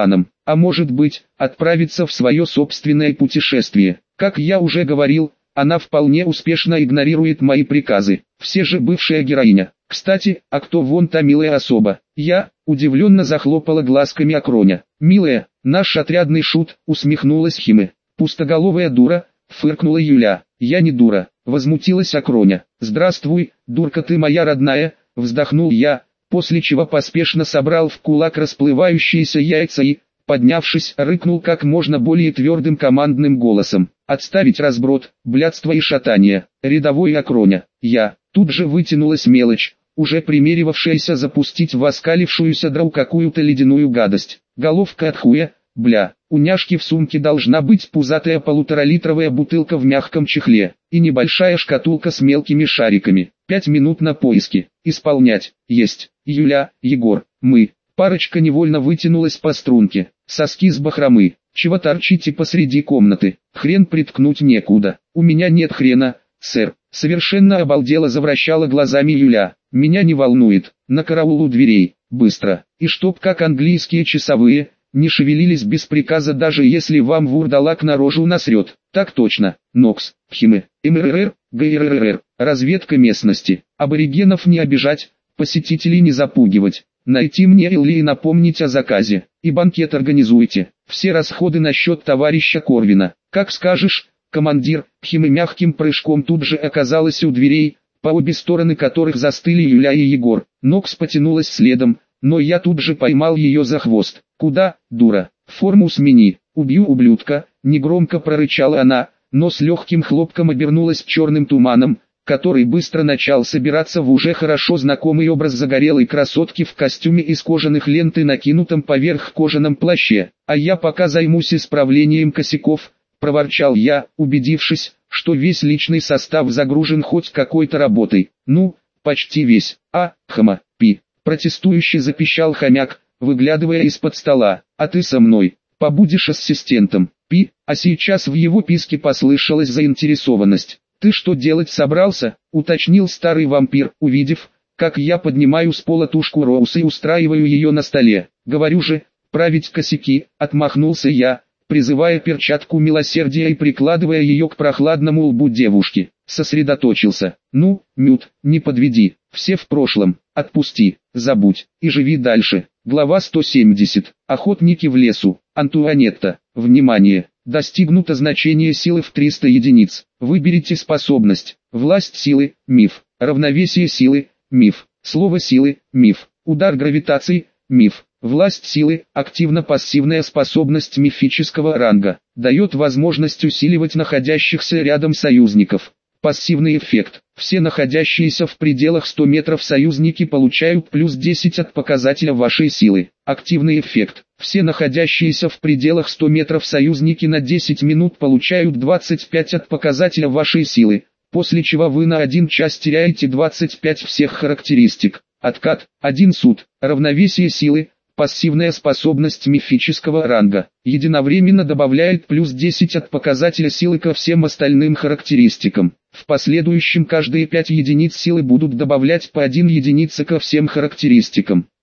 а может быть, отправиться в свое собственное путешествие. Как я уже говорил, она вполне успешно игнорирует мои приказы. Все же бывшая героиня. Кстати, а кто вон та милая особа? Я, удивленно захлопала глазками Акроня. Милая, наш отрядный шут, усмехнулась Химе. Пустоголовая дура, фыркнула Юля. Я не дура, возмутилась Акроня. Здравствуй, дурка ты моя родная, вздохнул я, после чего поспешно собрал в кулак расплывающиеся яйца и, поднявшись, рыкнул как можно более твердым командным голосом. Отставить разброд, блядство и шатание, рядовой Акроня. Я, тут же вытянулась мелочь, уже примеривавшаяся запустить в оскалившуюся драу какую-то ледяную гадость. Головка от хуя, бля, у няшки в сумке должна быть пузатая полуторалитровая бутылка в мягком чехле, и небольшая шкатулка с мелкими шариками. Пять минут на поиски. Исполнять. Есть. Юля, Егор, мы. Парочка невольно вытянулась по струнке. Соски с бахромы. Чего торчите посреди комнаты? Хрен приткнуть некуда. У меня нет хрена, сэр. Совершенно обалдела завращала глазами Юля. Меня не волнует. На караул у дверей. Быстро. И чтоб как английские часовые, не шевелились без приказа, даже если вам вурдалак на рожу насрет. Так точно. Нокс, Химе, МРР, ГРРР. Разведка местности. Аборигенов не обижать, посетителей не запугивать. Найти мне Элли и напомнить о заказе. И банкет организуйте. Все расходы на счет товарища Корвина. Как скажешь, командир. Химе мягким прыжком тут же оказалась у дверей, по обе стороны которых застыли Юля и Егор. Нокс потянулась следом, но я тут же поймал ее за хвост. Куда, дура? Форму смени. Убью ублюдка, негромко прорычала она, но с легким хлопком обернулась черным туманом, который быстро начал собираться в уже хорошо знакомый образ загорелой красотки в костюме из кожаных лент и накинутом поверх кожаном плаще. А я пока займусь исправлением косяков, проворчал я, убедившись, что весь личный состав загружен хоть какой-то работой. Ну, почти весь. А, хама, пи. Протестующий запищал хомяк, выглядывая из-под стола. А ты со мной, побудешь ассистентом. Пи, а сейчас в его писке послышалась заинтересованность. «Ты что делать собрался?» — уточнил старый вампир, увидев, как я поднимаю с пола тушку Роуса и устраиваю ее на столе. «Говорю же, править косяки», — отмахнулся я, призывая перчатку милосердия и прикладывая ее к прохладному лбу девушки. Сосредоточился. «Ну, Мют, не подведи, все в прошлом, отпусти, забудь, и живи дальше». Глава сто семьдесят. Охотники в лесу. Антуанетта. Внимание! Достигнуто значение силы в триста единиц. Выберите способность. Власть силы, миф. Равновесие силы, миф. Слово силы, миф. Удар гравитации, миф. Власть силы, активно-пассивная способность мифического ранга. Дает возможность усиливать находящихся рядом союзников. Пассивный эффект. Все находящиеся в пределах ста метров союзники получают плюс десять от показателя вашей силы. Активный эффект. Все находящиеся в пределах ста метров союзники на десять минут получают двадцать пять от показателя вашей силы, после чего вы на один час теряете двадцать пять всех характеристик. Откат. один суд. Равновесие силы. Пассивная способность мифического ранга. Единовременно добавляет плюс десять от показателя силы ко всем остальным характеристикам. В последующем каждые пять единиц силы будут добавлять по один единице ко всем характеристикам.